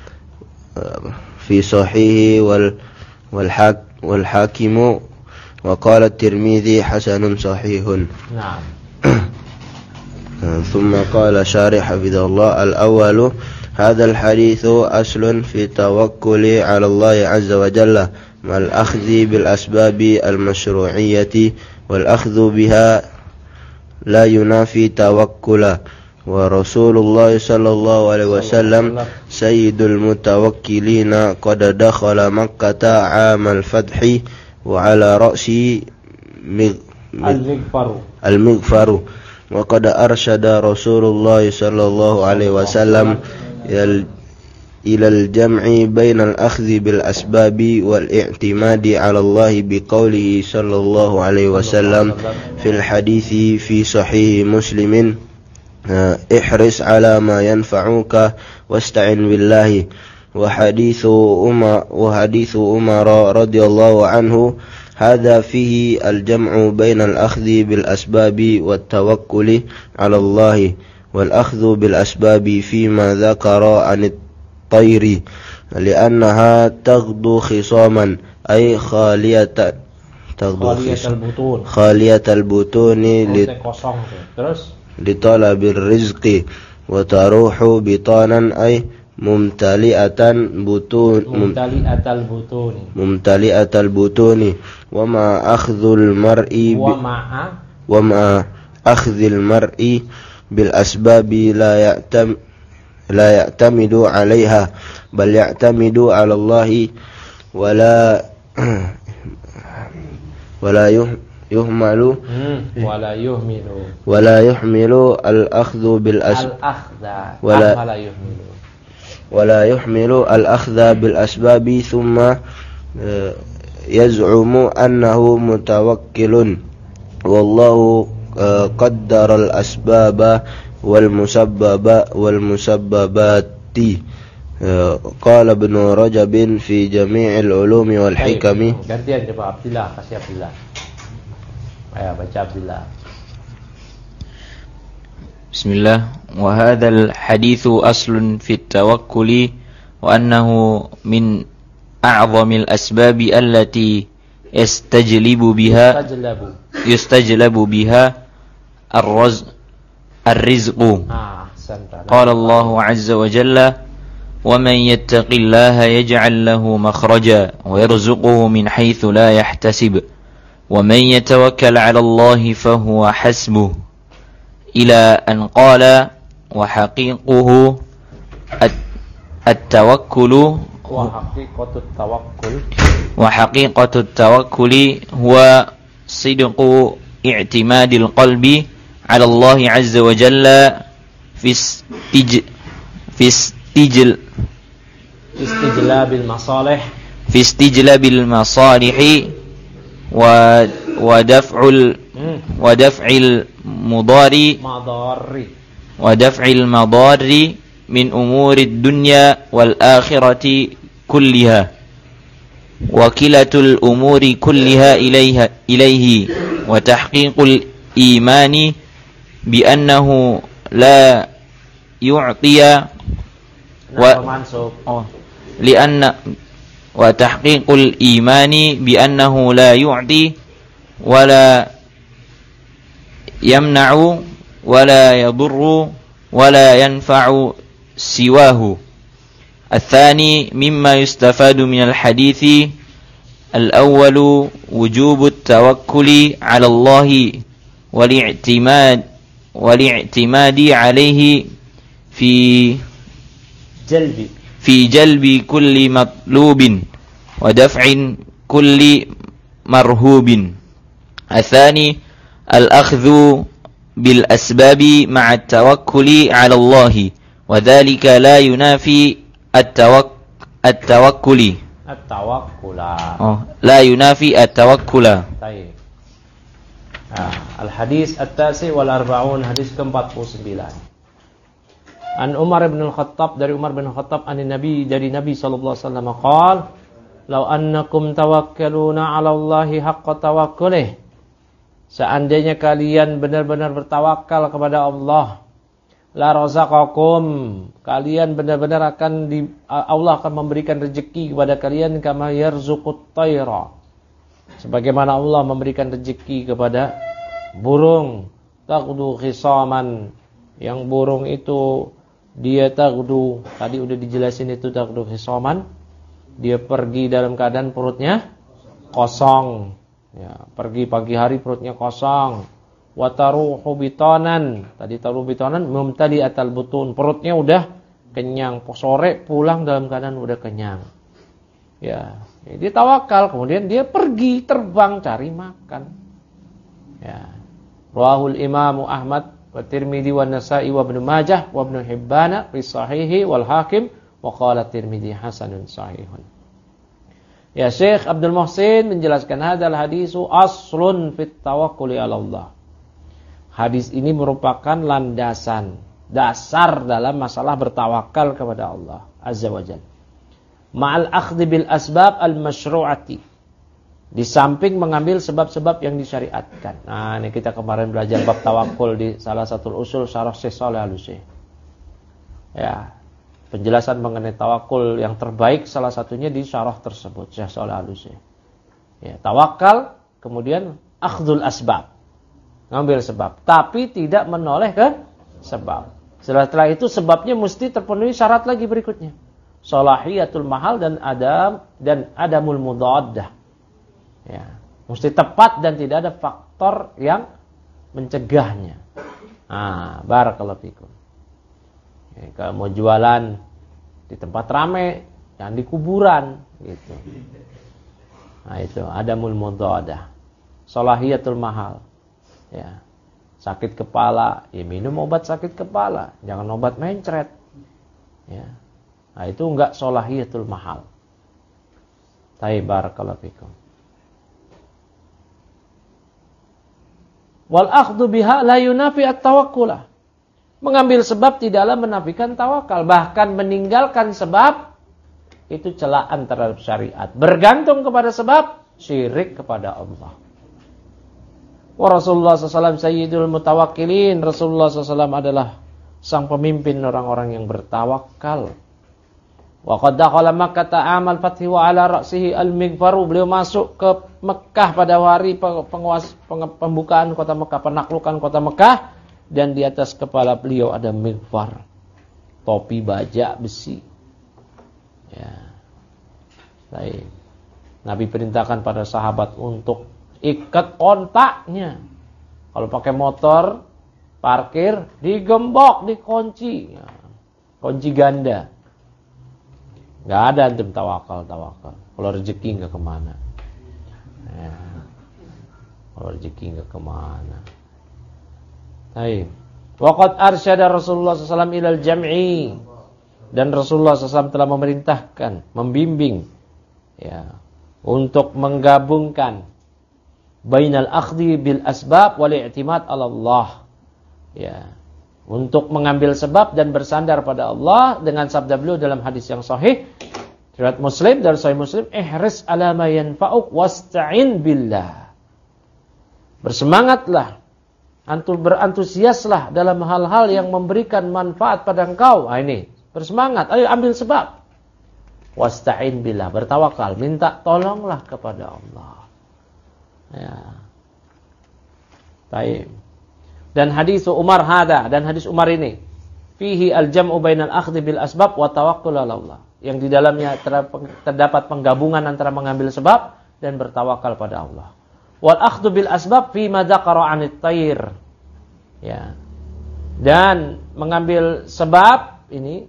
في صحيحه والحاكم وقال الترمذي حسن صحيح. نعم. ثم قال شارح حفظه الله: الأول هذا الحديث أصل في التوكل على الله عز وجل مع الأخذ بالأسباب المشروعية، والأخذ بها لا ينافي توكلا. ورسول الله صلى الله عليه وسلم سيد المتوكلين قد دخل مكة عام الفتح وعلى رأسه المغفر المغفر وقد أرشد رسول الله صلى الله عليه وسلم إلى الجمع بين الأخذ بالأسباب والاعتماد على الله بقوله صلى الله عليه وسلم في الحديث في صحيح مسلم: احرص على ما ينفعك واستعن بالله. وحديث أمر وحديث عمر رضي الله عنه هذا فيه الجمع بين الأخذ بالأسباب والتوكل على الله. والأخذ بالأسباب فيما ذكر عن الطير لأنها تغدو خصاما أي خالية تغدو خالية البطون خالية البطون لطلب الرزق. وتروح بطانا أي ممتلئة البطون ممتلئة البطون ممتلئة البطون. وما أخذ المرء ومع وما أخذ المرء بالأسباب لا يعتم لا يعتمد عليها بل يعتمد على الله ولا ولا يهمل ولا يهمل ولا يحمل الأخذ بالأسباب ولا يهمل ولا يحمل الأخذ بالأسباب ثم يزعم أنه متوكل والله قدر الأسباب والمسبب والمسببات قال ابن رجب في جميع العلوم والحكم. Gantian coba Abdillah, kasih Abdillah. Ayo baca Abdillah. Bismillah. Wa hadzal haditsu aslun fit tawakkuli wa annahu min a'zamil asbabi allati yastajlibu biha Tajlabu. yustajlabu biha ar-rizq ar-rizqu. Ah, ahsanta. Qala Allah 'azza wa jalla وَمَنْ يَتَّقِ اللَّهَ يَجْعَلْ لَهُ مَخْرَجًا وَيَرْزُقْهُ مِنْ حَيْثُ لَا يَحْتَسِبُ وَمَنْ يَتَوَكَّلْ عَلَى اللَّهِ فَهُوَ حَسْبُهُ إِلَى أَنْ قَالَ وَحَقِيقُهُ التَّوَكُّلُ وحقيقة التوكل وحقيقة التوكل هو صدق اعتماد القلب على الله عز وجل في استج في استجل istijlabil masalih في استجلاب المصالح ودفع ودفع المضار madari ودفع المضار من أمور الدنيا والآخرة كلها وكلة الأمور كلها إليها إليه وتحقيق الإيمان بأنه لا يعطي و لأن وتحقيق الإيمان بأنه لا يعطي ولا يمنع ولا يضر ولا ينفع سواه. الثاني مما يستفاد من الحديث الأول وجوب التوكل على الله والاعتماد والاعتماد عليه في جلب في جلب كل مطلوب ودفع كل مرهوب. الثاني الأخذ بالأسباب مع التوكل على الله وذلك لا ينافي التوك التوكل التوكل oh, لا ينافي التوكل. طيب. Nah, Al-Hadis At-Tasi wal Arba'un, hadis ke-empat puluh sembilan. An Umar bin Al-Khattab, dari Umar bin Al-Khattab, an Nabi, dari Nabi sallallahu alaihi wasallam, qaal law annakum tawakkaluna 'ala Allahi haqqa tawakkulih, seandainya kalian benar-benar bertawakal kepada Allah, la razaqakum, kalian benar-benar akan di, Allah akan memberikan rezeki kepada kalian, kama yarzuqut tayra, sebagaimana Allah memberikan rezeki kepada burung, taqdu khisaman, yang burung itu dia taqdu, tadi udah dijelasin itu taqdu khisaman, dia pergi dalam keadaan perutnya kosong, ya, pergi pagi hari perutnya kosong. Wa taruhu bitanan, tadi taruhu bitanan mumtali atal butun, perutnya udah kenyang, sore pulang dalam keadaan udah kenyang. Ya, dia tawakal, kemudian dia pergi terbang cari makan. Ya. Rawahul Imam Ahmad wa Tirmidzi wa Nasa'i wa Ibnu Majah wa Ibnu Hibban fi sahihi wal Hakim wa qala Tirmidzi hasanun sahihun. Ya, Syekh Abdul Muhsin menjelaskan hadzal hadisu aslun fit tawakkuli 'ala Allah. Hadis ini merupakan landasan, dasar dalam masalah bertawakal kepada Allah Azza wa Jalla. Ma'al akhdhi bil asbab al-masyru'ati, di samping mengambil sebab-sebab yang disyariatkan. Nah, ini kita kemarin belajar bab tawakul di salah satu usul syarah Syekh Shalih Al-Utsaimin. Ya, penjelasan mengenai tawakul yang terbaik salah satunya di syarah tersebut Syekh Shalih Al-Utsaimin. Ya, tawakal, kemudian akhdhul asbab, ngambil sebab, tapi tidak menoleh ke sebab. Setelah itu sebabnya mesti terpenuhi syarat lagi berikutnya, salahiyatul mahal dan adam dan adamul mudaddah. Ya, mesti tepat dan tidak ada faktor yang mencegahnya. Ah, barakallahu fikum. Ya, kalau mau jualan di tempat ramai, jangan di kuburan gitu. Nah, itu adamul mudaddah. Salahiyatul mahal. Ya. Sakit kepala, ya minum obat sakit kepala, jangan obat mencret. Ya. Nah, itu enggak salahiyatul mahal. Taib, barakallahu fikum. Wal akhdhu biha la yunafi at-tawakkulah. Mengambil sebab tidaklah menafikan tawakal. Bahkan meninggalkan sebab itu celaan terhadap syariat. Bergantung kepada sebab, syirik kepada Allah. Wa Rasulullah sallallahu alaihi wasallam sayyidul mutawakkilin. Rasulullah sallallahu alaihi wasallam adalah sang pemimpin orang-orang yang bertawakal. Wa qad dakhala Makkah ta'amal fathi wa ala ra'sihi al-mighfaru. Beliau masuk ke Mekah pada hari penguas, pembukaan kota Mekah, penaklukan kota Mekah, dan di atas kepala beliau ada mighfar, topi baja besi. Ya. Baik. Nabi perintahkan pada sahabat untuk ikat ontaknya. Kalau pakai motor, parkir, digembok, dikunci. Ya. Kunci ganda. Gak ada antum tawakal-tawakal. Kalau rezeki gak kemana. Ya. Kalau rezeki gak kemana. Baik. Waqad arsyada Rasulullah sallallahu alaihi wasallam ilal jam'i. Dan Rasulullah sallallahu alaihi wasallam telah memerintahkan, membimbing, ya, untuk menggabungkan bainal akhdhi bil asbab wal i'timad 'ala Allah. Ya, untuk mengambil sebab dan bersandar pada Allah dengan sabda beliau dalam hadis yang sahih riwayat Muslim, dari Sahih Muslim, ihris 'ala ma yanfa'uk wasta'in billah. Bersemangatlah, antum berantusiaslah dalam hal-hal yang memberikan manfaat pada engkau. Ah, ini bersemangat, ayo ambil sebab. Wasta'in billah, bertawakal, minta tolonglah kepada Allah. Ya. Baik. Dan hadis Umar hada, dan hadis Umar ini, fihi al-jam'u bainal akhdhi bil asbab wa tawakkul 'ala Allah. Yang di dalamnya terdapat penggabungan antara mengambil sebab dan bertawakal pada Allah. Wal akhdhu bil asbab fi ma dzakara 'anit tayr. Ya. Dan mengambil sebab ini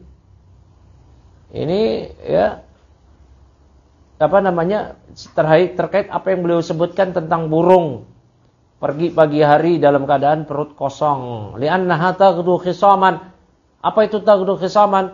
Ini ya apa namanya terkait terkait apa yang beliau sebutkan tentang burung pergi pagi hari dalam keadaan perut kosong. Li'annaha taghdu khisaman. Apa itu taghdu khisaman?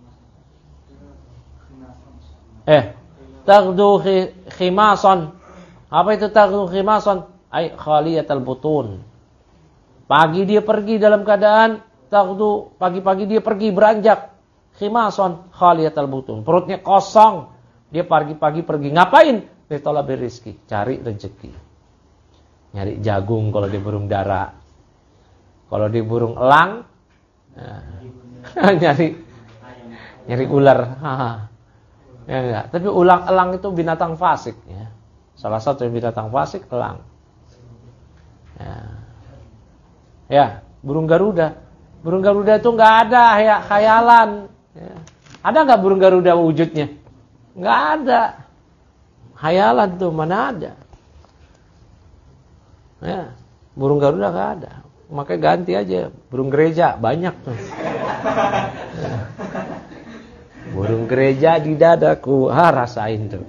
Eh, taghdu khimasan. Apa itu taghdu khimasan? Ai khaliyatal butun. Pagi dia pergi dalam keadaan taghdu, pagi-pagi dia pergi beranjak. Khimason khaliyatal butun, perutnya kosong. Dia pagi-pagi pergi ngapain? Litolabil rizki, cari rezeki. Nyari jagung kalau di burung dara. Kalau di burung elang, nah, nyari nyari ular. Ya enggak. Tapi ulang elang itu binatang fasik. Ya. Salah satu binatang fasik elang. Ya, ya burung Garuda. Burung Garuda itu nggak ada ya, khayalan. Ya. Ada nggak burung Garuda wujudnya? Nggak ada. Khayalan tuh, mana ada? Ya, burung Garuda nggak ada. Makanya ganti aja burung gereja, banyak tuh. Ya. Burung gereja di dadaku, ha rasain tuh.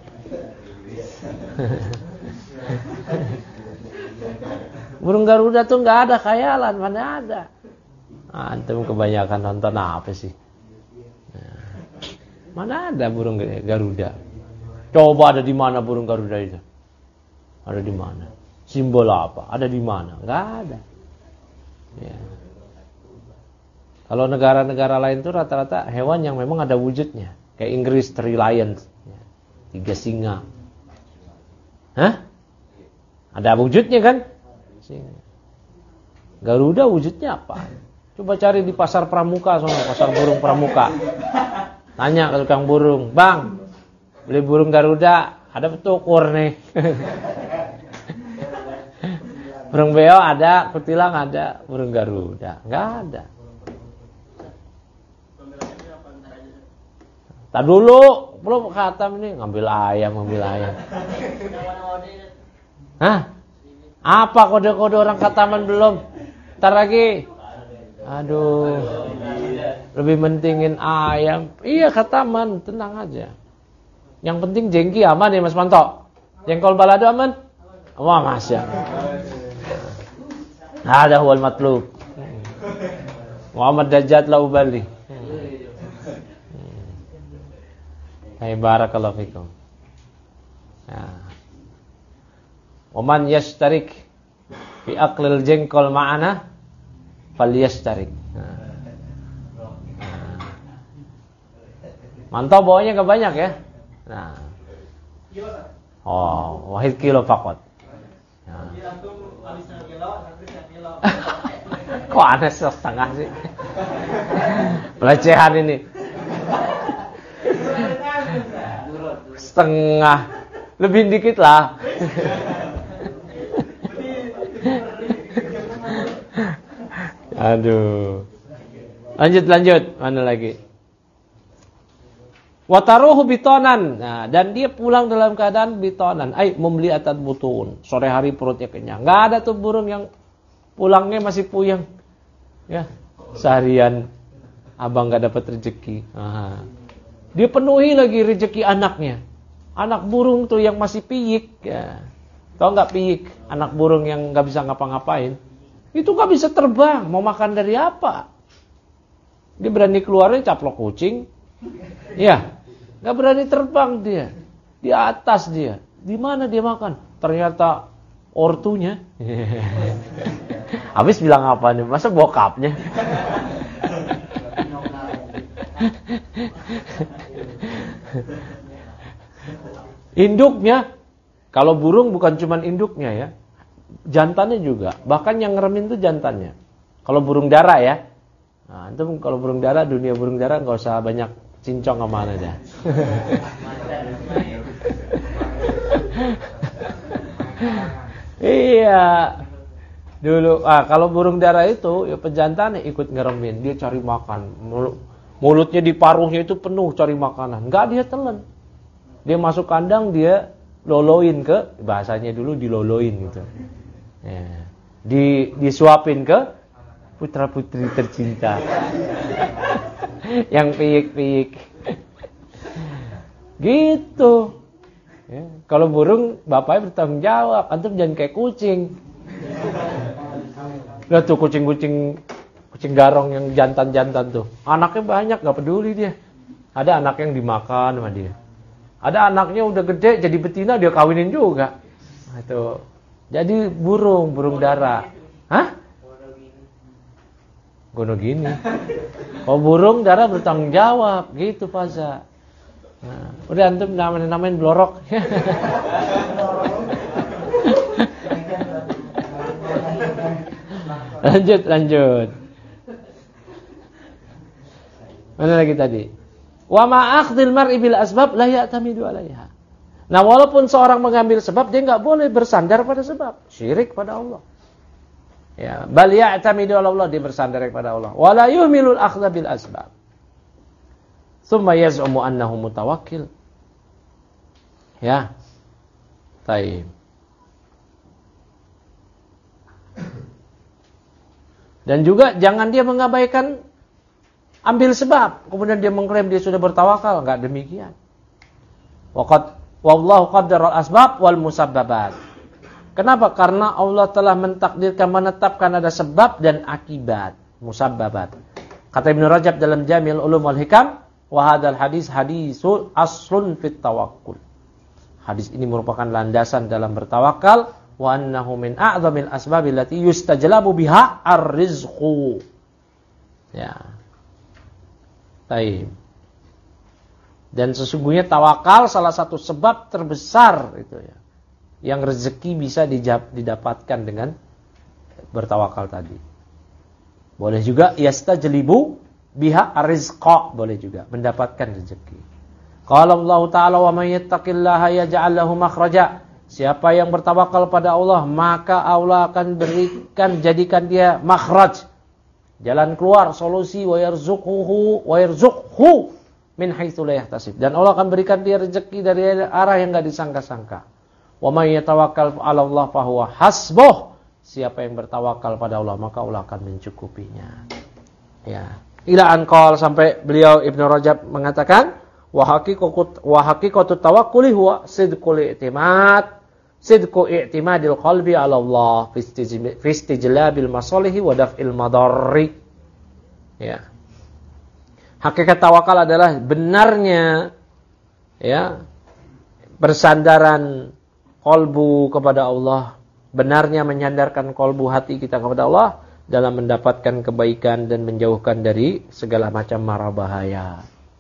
Burung Garuda tuh nggak ada khayalan, mana ada? Antum kebanyakan nonton apa sih? Mana ada burung Garuda? Coba ada di mana burung Garuda itu? Ada di mana? Simbol apa? Ada di mana? Enggak ada. Ya. Kalau negara-negara lain itu rata-rata hewan yang memang ada wujudnya. Kayak Inggris, three lions, ya. Tiga singa. Hah? Ada wujudnya kan? Singa. Garuda wujudnya apa? Coba cari di pasar pramuka, soalnya pasar burung pramuka. Tanya ke tukang burung, bang, beli burung Garuda, ada petukur nih. Burung beo ada, kutilang ada, burung Garuda nggak ada. Tak dulu, belum khatam ini, ngambil ayam, ngambil ayam. Hah? Apa kode-kode orang khataman belum? Ntar lagi. Aduh, lebih mentingin ayam. Iya khataman, tenang aja. Yang penting jengki aman ya Mas Manto. Jengkol balado aman? Wah masya. Ada huwal matlub. Muhammad Dajjal la ubali. Hai barakallahu fikum. Nah. Waman yashtarik fi aqlil jengkol ma'ana falyashtarik. Mantau bawahnya gak banyak ya. Nah. Oh, wahid kilo fakot. Nah. Kok aneh setengah sih? Pelecehan ini. Setengah. Lebih dikit lah. Aduh. Lanjut lanjut. Mana lagi? Wataruhu bitonan. Nah, dan dia pulang dalam keadaan bitonan. Ay, membeli atat butun. Sore hari perutnya kenyang. Nggak ada tuh burung yang pulangnya masih puyeng. Ya, seharian abang nggak dapat rezeki. Nah, dia penuhi lagi rezeki anaknya. Anak burung tuh yang masih piyik. Ya. Tahu nggak piyik? Anak burung yang nggak bisa ngapa-ngapain. Itu nggak bisa terbang. Mau makan dari apa? Dia berani keluarnya caplok kucing. Ya, nggak berani terbang dia. Di atas dia. Di mana dia makan? Ternyata ortunya. Habis bilang apa nih? Masa bokapnya? Induknya. Kalau burung bukan cuma induknya ya. Jantannya juga. Bahkan yang ngeremin itu jantannya. Kalau burung dara ya. Nah, itu kalau burung dara, dunia burung dara nggak usah banyak cincong kemana dah. Iya. Dulu, ah kalau burung dara itu, ya pejantannya ikut ngeremin, dia cari makan. Mulutnya di paruhnya itu penuh cari makanan. Enggak dia telan. Dia masuk kandang, dia loloin ke, bahasanya dulu diloloin gitu. Ya. Di disuapin ke putra-putri tercinta. Yang piyik-piyik. Gitu. Ya. Kalau burung, bapaknya bertanggung jawab. Antum jangan kayak kucing. Lihat tuh kucing-kucing, kucing garong yang jantan-jantan tuh. Anaknya banyak, gak peduli dia. Ada anak yang dimakan sama dia. Ada anaknya udah gede, jadi betina dia kawinin juga. Nah, itu. Jadi burung, burung dara. Hah? Gono gini. Oh burung dara bertanggung jawab, gitu Faza. Nah, udah antum namain-namain blorok. Lanjut, lanjut. Mana lagi tadi? Wa ma akhdhil mar'i bil asbab la ya'tamidu 'alaiha. Nah, walaupun seorang mengambil sebab, dia enggak boleh bersandar pada sebab. Syirik pada Allah. Ya, bal ya'tamidu 'ala Allah, dia bersandar kepada Allah. Wa la yuhmilul akhdha bil asbab. Tsumma yaz'umu annahu mutawakkil. Ya. Baik. Dan juga jangan dia mengabaikan ambil sebab, kemudian dia mengklaim dia sudah bertawakal, enggak demikian. Waqad wallahu qaddara al-asbab wal musabbabat. Kenapa? Karena Allah telah mentakdirkan, menetapkan ada sebab dan akibat, musabbabat. Kata Ibnu Rajab dalam Jami'ul Ulum wal Hikam, wa hadzal hadis hadisul aslun fit tawakkul. Hadis ini merupakan landasan dalam bertawakal. Wa annahu min a'zamil asbabil lati yustajlabu biha ar-rizqu. Ya. Baik. Dan sesungguhnya tawakal salah satu sebab terbesar itu ya. Yang rezeki bisa didapatkan dengan bertawakal tadi. Boleh juga yastajlibu biha ar-rizqa, boleh juga mendapatkan rezeki. Qala Allah Ta'ala wa may yattaqillaha yaj'al lahu makhraja. Siapa yang bertawakal pada Allah, maka Allah akan berikan, jadikan dia makhraj, jalan keluar, solusi, wa yarzuquhu wa yarzuqhu min haitsu la yahtasib. Dan Allah akan berikan dia rezeki dari arah yang enggak disangka-sangka. Wa may yatawakkal 'ala Allah fa huwa hasbuh. Siapa yang bertawakal pada Allah, maka Allah akan mencukupinya. Ya. Ila an qala, sampai beliau Ibnu Rajab mengatakan, wa haqiqatu wa haqiqatu tawakkuli huwa sidqul i'timad. Sidqu i'timadil qalbi 'ala Allah fi istijlabil masalihi wa daf'il madarri. Ya. Hakikat tawakal adalah benarnya ya bersandaran qalbu kepada Allah, benarnya menyandarkan qalbu hati kita kepada Allah dalam mendapatkan kebaikan dan menjauhkan dari segala macam mara bahaya.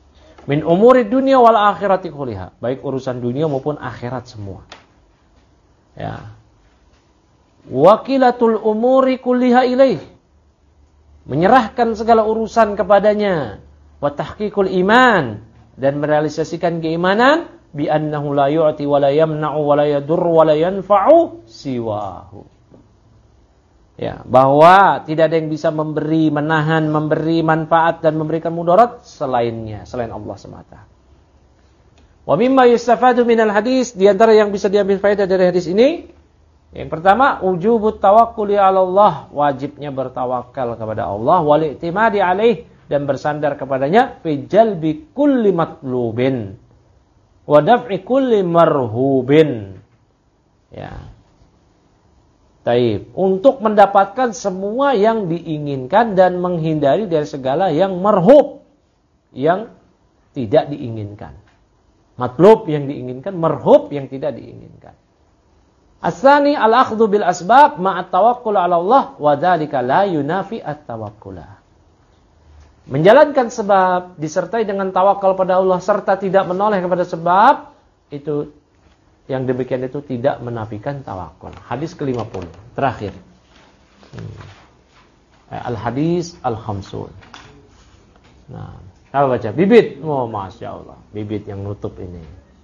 Min umuri dunia wal akhirati kulliha, baik urusan dunia maupun akhirat semua. Ya. Wakilatul umuri kulliha ilaih, menyerahkan segala urusan kepadanya. Wa tahqiqul iman, dan merealisasikan keimanan. Bi annahu la yu'ti wa la yamna'u wa la yadurru wa la yanfa'u siwahu. Ya, bahwa tidak ada yang bisa memberi, menahan, memberi manfaat dan memberikan mudarat selainnya, selain Allah semata. Wa mimma yustafadu minal hadis, di antara yang bisa diambil faedah dari hadis ini, yang pertama, wujubut tawakkuli 'ala Allah, wajibnya bertawakal kepada Allah, wal i'timadi 'alaih, dan bersandar kepadanya, fi jalbi kulli matlubin wa daf'i kulli marhubin. Ya. Taib, untuk mendapatkan semua yang diinginkan dan menghindari dari segala yang marhub, yang tidak diinginkan. Matlub yang diinginkan, marhub yang tidak diinginkan. As-tsani al-akhdhu bil asbab ma'at tawakkul 'ala Allah wa dzalika la yunafi at-tawakkul. Menjalankan sebab disertai dengan tawakal pada Allah serta tidak menoleh kepada sebab, itu yang demikian itu tidak menafikan tawakul. Hadis ke lima puluh terakhir. Hmm. Al-hadis al-khamsun. Nah, apa baca? Bibit. Oh, Masya Allah. Bibit yang nutup ini.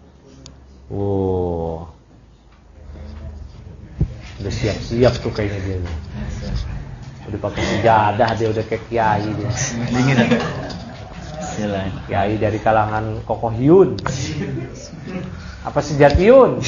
Wow. Udah siap-siap tuh kayaknya dia. Udah pakai sejadah dia, udah kayak kiai dia. Dingin. Kiai dari kalangan Kokohyun. Apa sejatiun?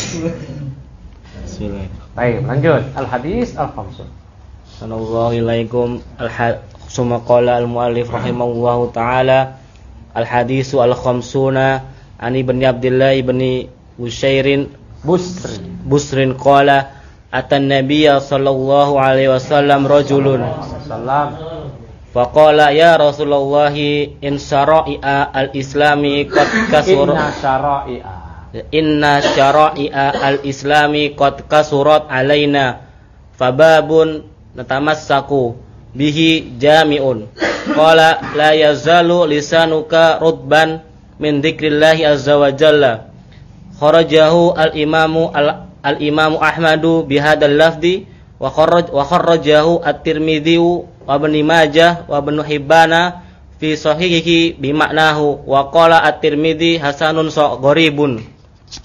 Baik, lanjut. Al-hadis al-khamsun. Sallallahu alaikum al-summa qala al-muallif rahimahullahu ta'ala al-hadisu al-khamsuna an ibni Abdullah ibni Bushairin Busrin Busrin qala atan nabiyya sallallahu alaihi wasallam rajulun salam faqala ya Rasulullah in syara'i'a al-islami qad kasur inna syara'i'a Inna syara'i'a al-islami qad kasurat alaina fababun natamassaku bihi jami'un qala la yazalu lisanuka rutban min dzikrillahi azza wa jalla kharajahu al-imamu al-imamu Ahmadu bihadzal lafzi wa kharraj wa kharrajahu at-Tirmidzi wa Ibnu Majah wa Ibnu Hibbana fi sahihihi bimaknahu wa qala at-Tirmidzi hasanun gharibun.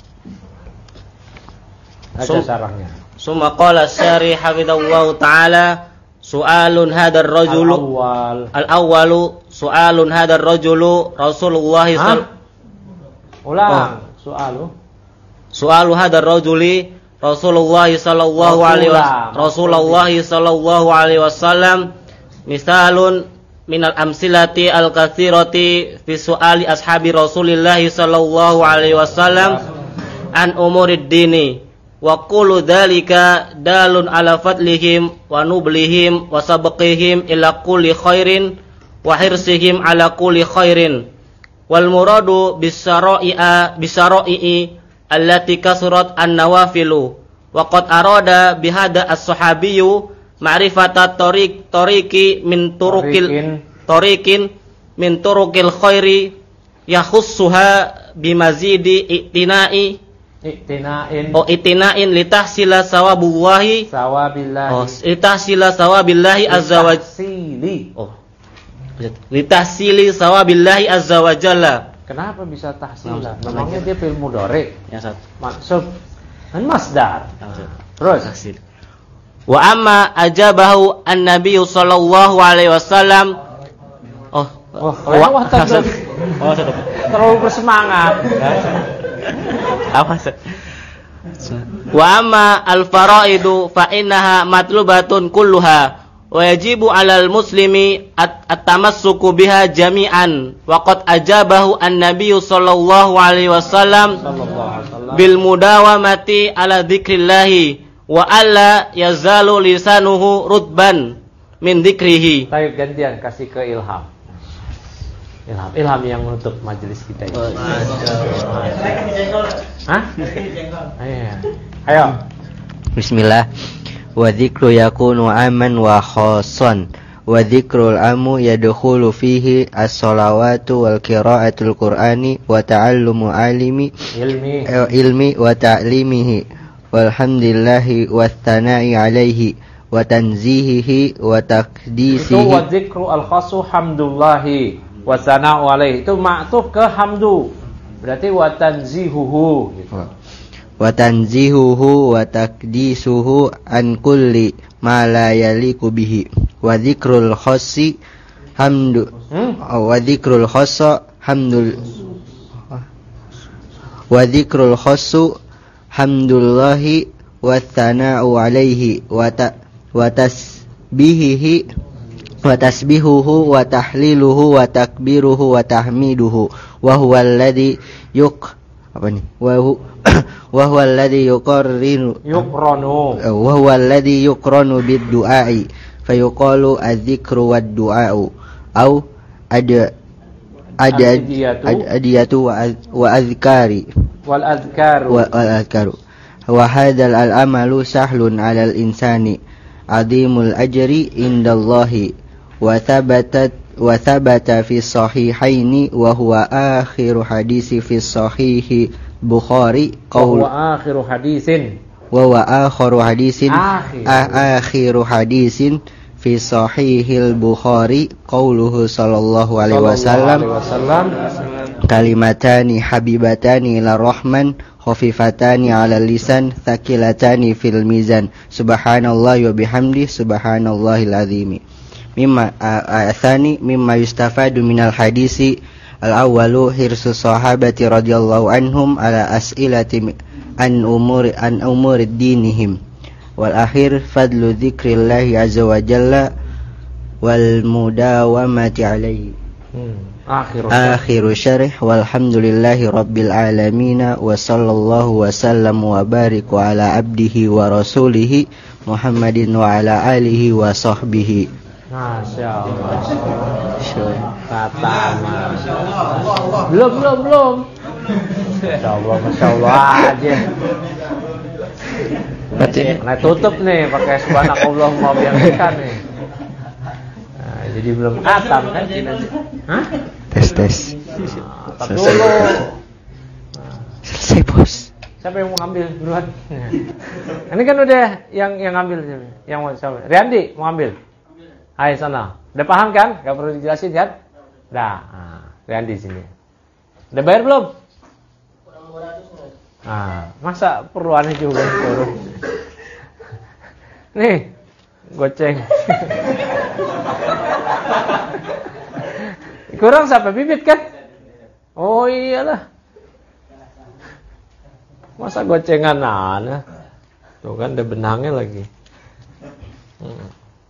Ada sarahnya. Summa qala syari hafidallahu ta'ala su'alun hadar rajulu al-awwal al-awwalu su'alun hadar rajulu Rasulullah sallallahu ulang su'alu su'alu hadar rajuli Rasulullah sallallahu alaihi wasallam Rasulullah sallallahu alaihi wasallam misalun minal amsilati al-katsirati fi su'ali ashabi Rasulillah sallallahu alaihi wasallam an umurid dini wa kullu dzalika dalun ala fadlihim wa nublihim wa sabqihim ila kulli khairin wa hirsihim ala kulli khairin wal muradu bisara'i'a bisara'i allati kasurat an-nawafilu wa qad arada bihada as-sahabiyyu ma'rifata tariq tariqi min turuqil tariqin min turuqil khairi yakhussuha bimazidi i'tina'i Itina'in Oh itina'in litahsila sawabullahi sawabillahi Oh litahsila sawabillahi azza wa tahsili Oh litahsili sawabillahi azza wa jalla. Kenapa bisa tahsila? Memangnya dia fi'il mudhari Ya Ustaz. maksud kan masdar. Ya Ustaz. Terus Tahsil. Wa amma ajabahu an-nabiy sallallahu alaihi wasallam. Oh, oh, lewat tadi. Oh, Ustaz. Terlalu bersemangat. Apa Ustaz? Wa amma al-faraidu fa innaha matlubatun kulluha wa yajibu 'alal muslimi at-tamassuku biha jami'an wa qad ajabahu an-nabiy sallallahu alaihi wasallam bil mudawamati 'ala dzikrillah wa alla yazalu lisanuhu rutban min dzikrihi. Baik, gantian kasih ke Ilham. Ilham, Ilham yang menutup majelis kita ini. Hah? Ayo. Ayo. Bismillah. Wa dzikru yakunu aman wa khassan wa dzikrul amu yadkhulu fihi as-shalawatu wal qira'atul qur'ani wa ta'allumu alimi ilmi eh, ilmi wa ta'limihi walhamdulillahi wathana'i alaihi wa tanzihihi wa itu taqdisihi. wa dzikru al-khassu hamdulillahi wa sana'u alaihi itu ma'tuf ke hamdu, berarti wa tanzihuhu gitu. Wa tanzihuhu wa taqdisuhu an kulli ma la yaliqu bihi wa dzikrul khassi hamdu hmm? wa dzikrul khassa hamdul wa dzikrul khassu hamdulillahi wa thana'u alaihi wa ta wa tasbihihi wa tasbihuhu wa tahliluhu wa takbiruhu wa tahmiduhu wa huwa alladhi yuk apa nih wa hu wa huwa alladhi yuqarrinu yuqranu wa huwa alladhi yuqranu bid-du'a'i fayuqalu adz-dzikru wad-du'a'u au ada ada adiyatu wa wa azkari wal azkaru wa wal azkaru wa hadzal al-amalu sahlun 'alal insani 'azimul ajri indallahi wa thabatat wa thabata fi sahihaini wa huwa akhiru hadisi fi sahihi Bukhari qaul wa akhiru hadisin wa wa akhiru hadisin Akhir. ah, akhiru hadisin fi sahihil Bukhari qauluhu sallallahu alaihi wasallam kalimatani habibatani ila rahman khafifatani ala lisan thaqilatani fil mizan subhanallah wa bihamdi subhanallahil azim. Mimma athani mimma yustafadu minal hadisi al-awwalu hirsu sahabati radhiyallahu anhum ala as'ilati an umuri an umuri dinihim wal akhir fadlu dzikrillahi azza wa jalla wal mudawamati alaihi. hmm. akhiru akhiru syarih walhamdulillahi rabbil alamin wa sallallahu wa sallam wa barik ala abdihi wa rasulihi Muhammadin wa ala alihi wa sahbihi. Masya Allah. Kata amal. Belum, belum, belum. Masya Allah, Masya Allah aja. Nah tutup nih pakai subhanakallahumma wa bihamdika nih. Nah, jadi belum atam kan sini. Hah? Tes tes. Nah, tapi dulu. Selesai bos. Siapa yang mau ngambil duluan? Ini kan udah yang yang ngambil siapa? Yang mau siapa? Riandi mau ngambil. Hai sana. Udah paham kan? Gak perlu dijelasin kan? Udah. Nah, Riandi sini. Udah bayar belum? Nah, masa perlu aneh juga suruh. Nih, goceng. Kurang sampai bibit kan? Oh iyalah. Masa gocengan aneh? Tuh kan ada benangnya lagi. Hmm.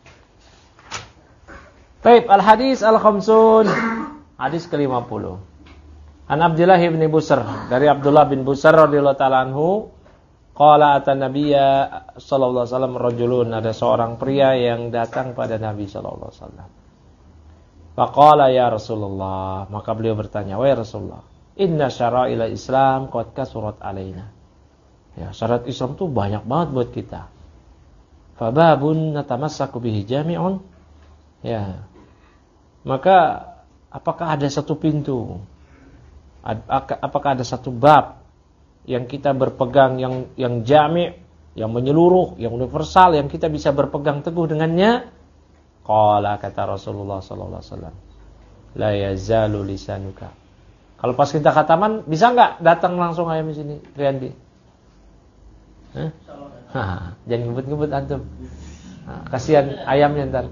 Baik, al-hadis al-khamsun. Hadis ke lima puluh. An Abdullah bin Busr, dari Abdullah bin Busr radhiyallahu ta'ala anhu, qala atan nabiyya sallallahu alaihi wasallam rajulun, ada seorang pria yang datang pada Nabi sallallahu alaihi wasallam. Faqala ya Rasulullah, maka beliau bertanya, wahai Rasulullah, inna syara'il Islam qad kasurat alaina. Ya, syarat Islam tuh banyak banget buat kita. Fa babun natamassaku bihi jami'un. Ya. Maka apakah ada satu pintu? Apakah ada satu bab yang kita berpegang yang yang jami', yang menyeluruh, yang universal, yang kita bisa berpegang teguh dengannya? Qala, kata Rasulullah sallallahu alaihi wasallam, la yazalu lisanuka. Kalau pas kita khataman, bisa enggak datang langsung ayam di sini, Riandi? Hah? Hah, jangan ngebut-ngebut antum. Nah, kasihan ayamnya ntar.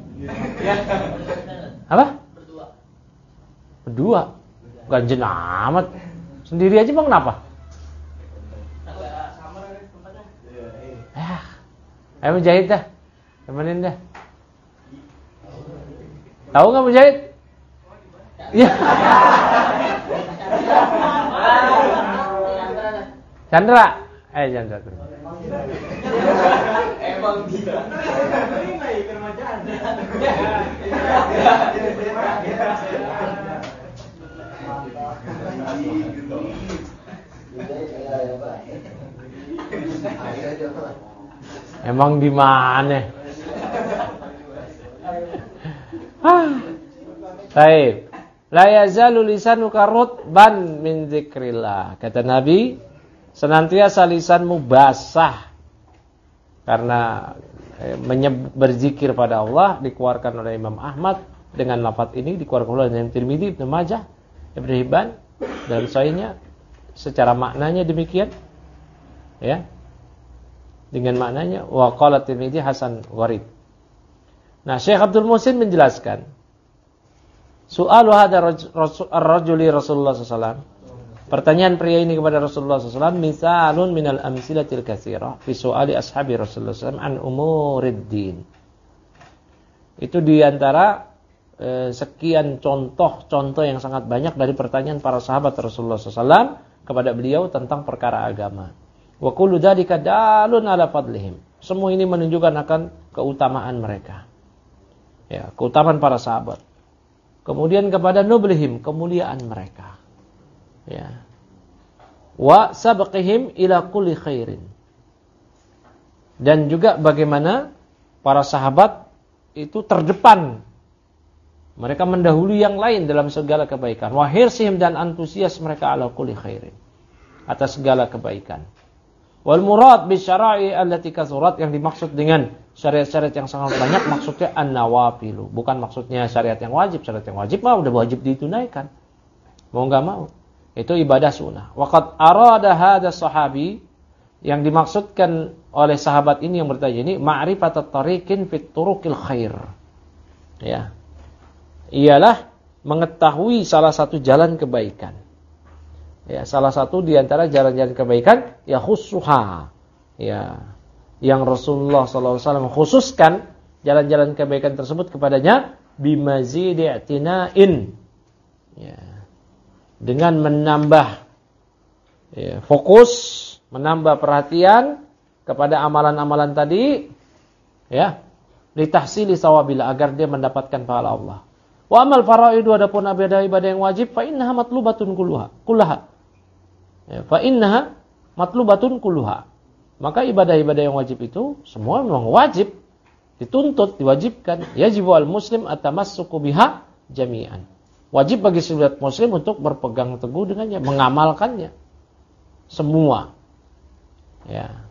Apa? Berdua. Berdua. Ganjen amat. Sendiri aja bang kenapa? Ya. Ayo menjahit dah. Temenin dah. Tahu nggak menjahit? Iya. Chandra. Eh Chandra. Emang dia. Emang di mana? Baik. La yazalu lisanuka rutban min dzikrillah. Kata Nabi, senantiasa lisanmu basah karena eh, menyeb- berzikir pada Allah. Dikeluarkan oleh Imam Ahmad dengan lafaz ini, dikeluarkan oleh Imam Tirmidzi, Ibnu Majah, Ibnu Hibban dalam sahihnya. Secara maknanya demikian, ya. Dengan maknanya wa qala Tirmidzi hasan gharib. Nah, Syekh Abdul Muhsin menjelaskan, su'alu hadza ar-rajuli Rasulullah sallallahu alaihi wasallam. Pertanyaan pria ini kepada Rasulullah sallallahu alaihi wasallam misalun minal amsilatil katsirah fi su'ali ashabi Rasulullah sallallahu alaihi wasallam an umuriddin. Itu di antara eh, sekian contoh-contoh yang sangat banyak dari pertanyaan para sahabat Rasulullah sallallahu alaihi wasallam kepada beliau tentang perkara agama. Wa kullu dzalika dalun ala fadlihim. Semua ini menunjukkan akan keutamaan mereka. Ya, keutamaan para sahabat. Kemudian kepada nublihim, kemuliaan mereka. Ya. Wa sabqihim ila kulli khairin. Dan juga bagaimana para sahabat itu terdepan. Mereka mendahului yang lain dalam segala kebaikan. Wa hirsihim, dan antusias mereka ala kulli khairin, atas segala kebaikan. Wal murad bi syara'i allati kathurat, yang dimaksud dengan syariat-syariat yang sangat banyak maksudnya an-nawafilu, bukan maksudnya syariat yang wajib. Syariat yang wajib mah udah wajib ditunaikan, mau enggak mau, itu ibadah sunnah. Waqad arada hadha sahabi, yang dimaksudkan oleh sahabat ini yang bertanya ini, ma'rifatat tariqin fit turuqil khair. Ya. Ialah mengetahui salah satu jalan kebaikan. Ya, salah satu di antara jalan-jalan kebaikan ya khusuha. Ya, yang Rasulullah sallallahu alaihi wasallam khususkan jalan-jalan kebaikan tersebut kepadanya bimazidi i'tina'in. Ya. Dengan menambah ya, fokus, menambah perhatian kepada amalan-amalan tadi, ya, litahsili sawabil, agar dia mendapatkan pahala Allah. Wa amal faraidu, adapun ibadah-ibadah yang wajib, fa innaha matlubatun kulluha. Kullaha. Ya, fa innaha matlubatun kulluha. Maka ibadah-ibadah yang wajib itu semua memang wajib, dituntut, diwajibkan. Yajibu al-muslim at-tamassuku biha jami'an. Wajib bagi setiap muslim untuk berpegang teguh dengannya, mengamalkannya semua. Ya.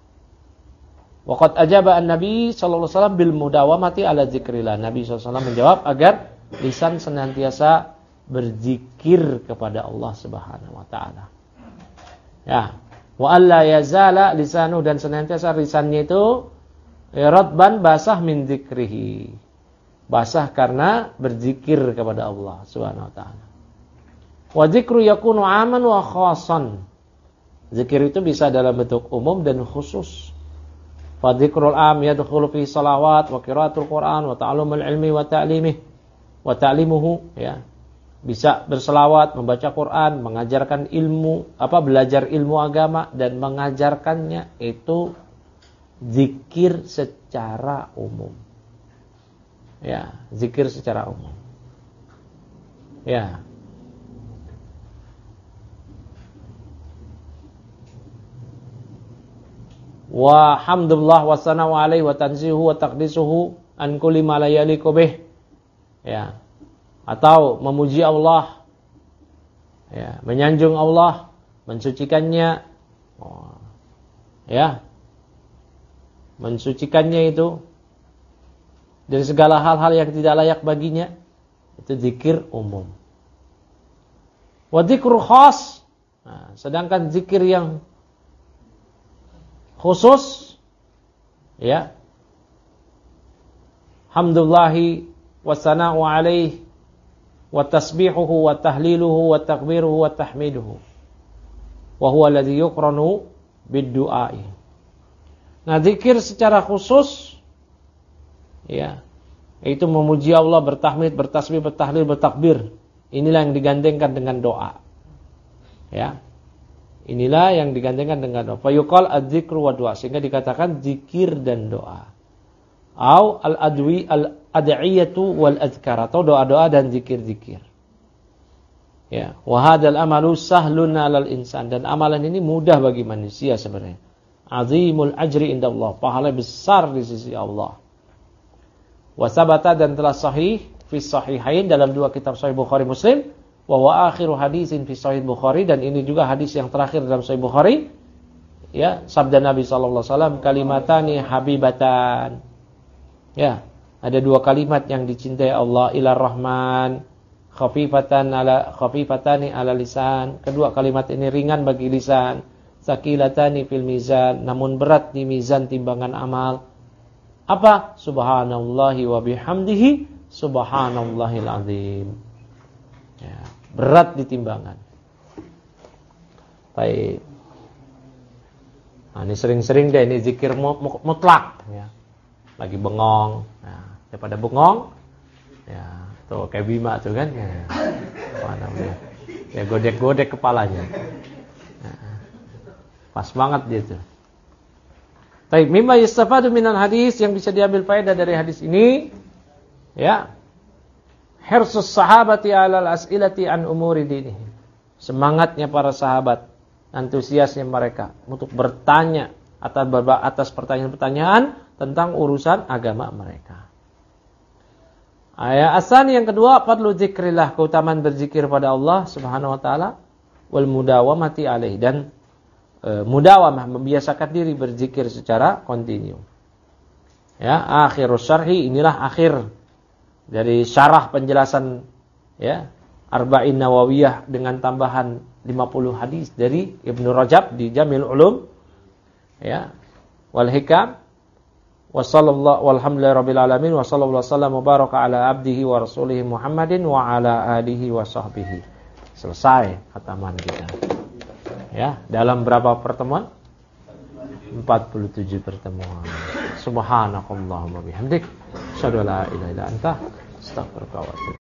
Waqad ajaba an-nabi sallallahu alaihi wasallam bil mudawamati ala dzikrillah. Nabi sallallahu alaihi wasallam menjawab agar lisan senantiasa berzikir kepada Allah Subhanahu wa taala. Ya. Wa alla yazala lisanu, dan senantiasa lisannya itu radban, basah min dzikrihi. Basah karena berzikir kepada Allah Subhanahu wa taala. Wa dzikru yakunu aman wa khassan. Zikir itu bisa dalam bentuk umum dan khusus. Fa dzikrul am yadkhulu fi salawat wa qiraatul Qur'an wa ta'allumul ilmi wa ta'limih wa ta'limuhu, ya. Bisa berselawat, membaca Quran, mengajarkan ilmu, apa belajar ilmu agama dan mengajarkannya, itu zikir secara umum. Ya, zikir secara umum. Ya. Wa hamdulillah wa sana'u alaihi wa tanzihu wa taqdisuhu an kulli ma la yaliqu bih. Ya. Atau memuji Allah, ya, menyanjung Allah, mensucikannya, oh, ya, mensucikannya itu dari segala hal-hal yang tidak layak baginya, itu zikir umum. Wa dzikru khas, nah, sedangkan zikir yang khusus, ya, hamdulillahi wa sana'u alaihi wa tasbihuhu wa tahliluhu wa takbiruhu wa tahmiduhu wa huwa alladhi yuqranu bid-du'ai. Nah, zikir secara khusus, ya, itu memuji Allah, bertahmid, bertasbih, bertahlil, bertakbir. Inilah yang digandengkan dengan doa. Ya. Inilah yang digandengkan dengan doa. Fa yuqal adz-dzikru wa du'a, sehingga dikatakan zikir dan doa. Au al-adwi al-ad'iyatu wal adhkar, atau doa-doa dan zikir-zikir. Ya, wa hadzal amalu sahlun 'alal insan, dan amalan ini mudah bagi manusia sebenarnya. Azimul ajri indallah, pahala besar di sisi Allah. Wa sabata, dan telah sahih fi sahihain, dalam dua kitab Sahih Bukhari Muslim, wa wa akhiru hadisin fi Sahih Bukhari, dan ini juga hadis yang terakhir dalam Sahih Bukhari. Ya, sabda Nabi sallallahu alaihi wasallam, kalimatani habibatan. Ya, ada dua kalimat yang dicintai Allah, ilar rahman, khafifatan ala khafifatani ala lisan. Kedua kalimat ini ringan bagi lisan, sakilatani fil mizan, namun berat di mizan timbangan amal. Apa? Subhanallahi wa bihamdihi, subhanallahil azim. Ya, berat di timbangan. Baik. Nah, ini sering-sering deh, ini zikir mutlak ya. Lagi bengong, nah, daripada bengong ya, tuh kayak Bima tuh kan ya. Mana dia? Ya godek-godek kepalanya. Nah, pas banget dia tuh. Baik, mimma yastafadu minal hadis, yang bisa diambil faedah dari hadis ini ya. Hirsus sahabati 'alal as'ilati an umuri dinihim. Semangatnya para sahabat, antusiasnya mereka untuk bertanya atas atas pertanyaan-pertanyaan tentang urusan agama mereka. Ayat asani yang kedua, fadlu dzikrillah, keutamaan berzikir pada Allah Subhanahu wa taala, wal mudawamati alaih, dan e, mudawamah, membiasakan diri berzikir secara kontinu. Ya, akhirus syarhi, inilah akhir dari syarah penjelasan ya Arba'in Nawawiyah dengan tambahan lima puluh hadis dari Ibnu Rajab di Jamil Ulum ya wal hikam, wa sallallahu walhamdulillahi rabbil alamin, wa sallallahu wasallam baraka ala abdihi wa rasulih Muhammadin wa ala alihi wa sahbihi. Selesai khataman kita ya, dalam berapa pertemuan? empat puluh tujuh pertemuan. Subhanakallahumma bihamdik, asyhadu an la ilaha illa anta, astaghfiruka wa atubu.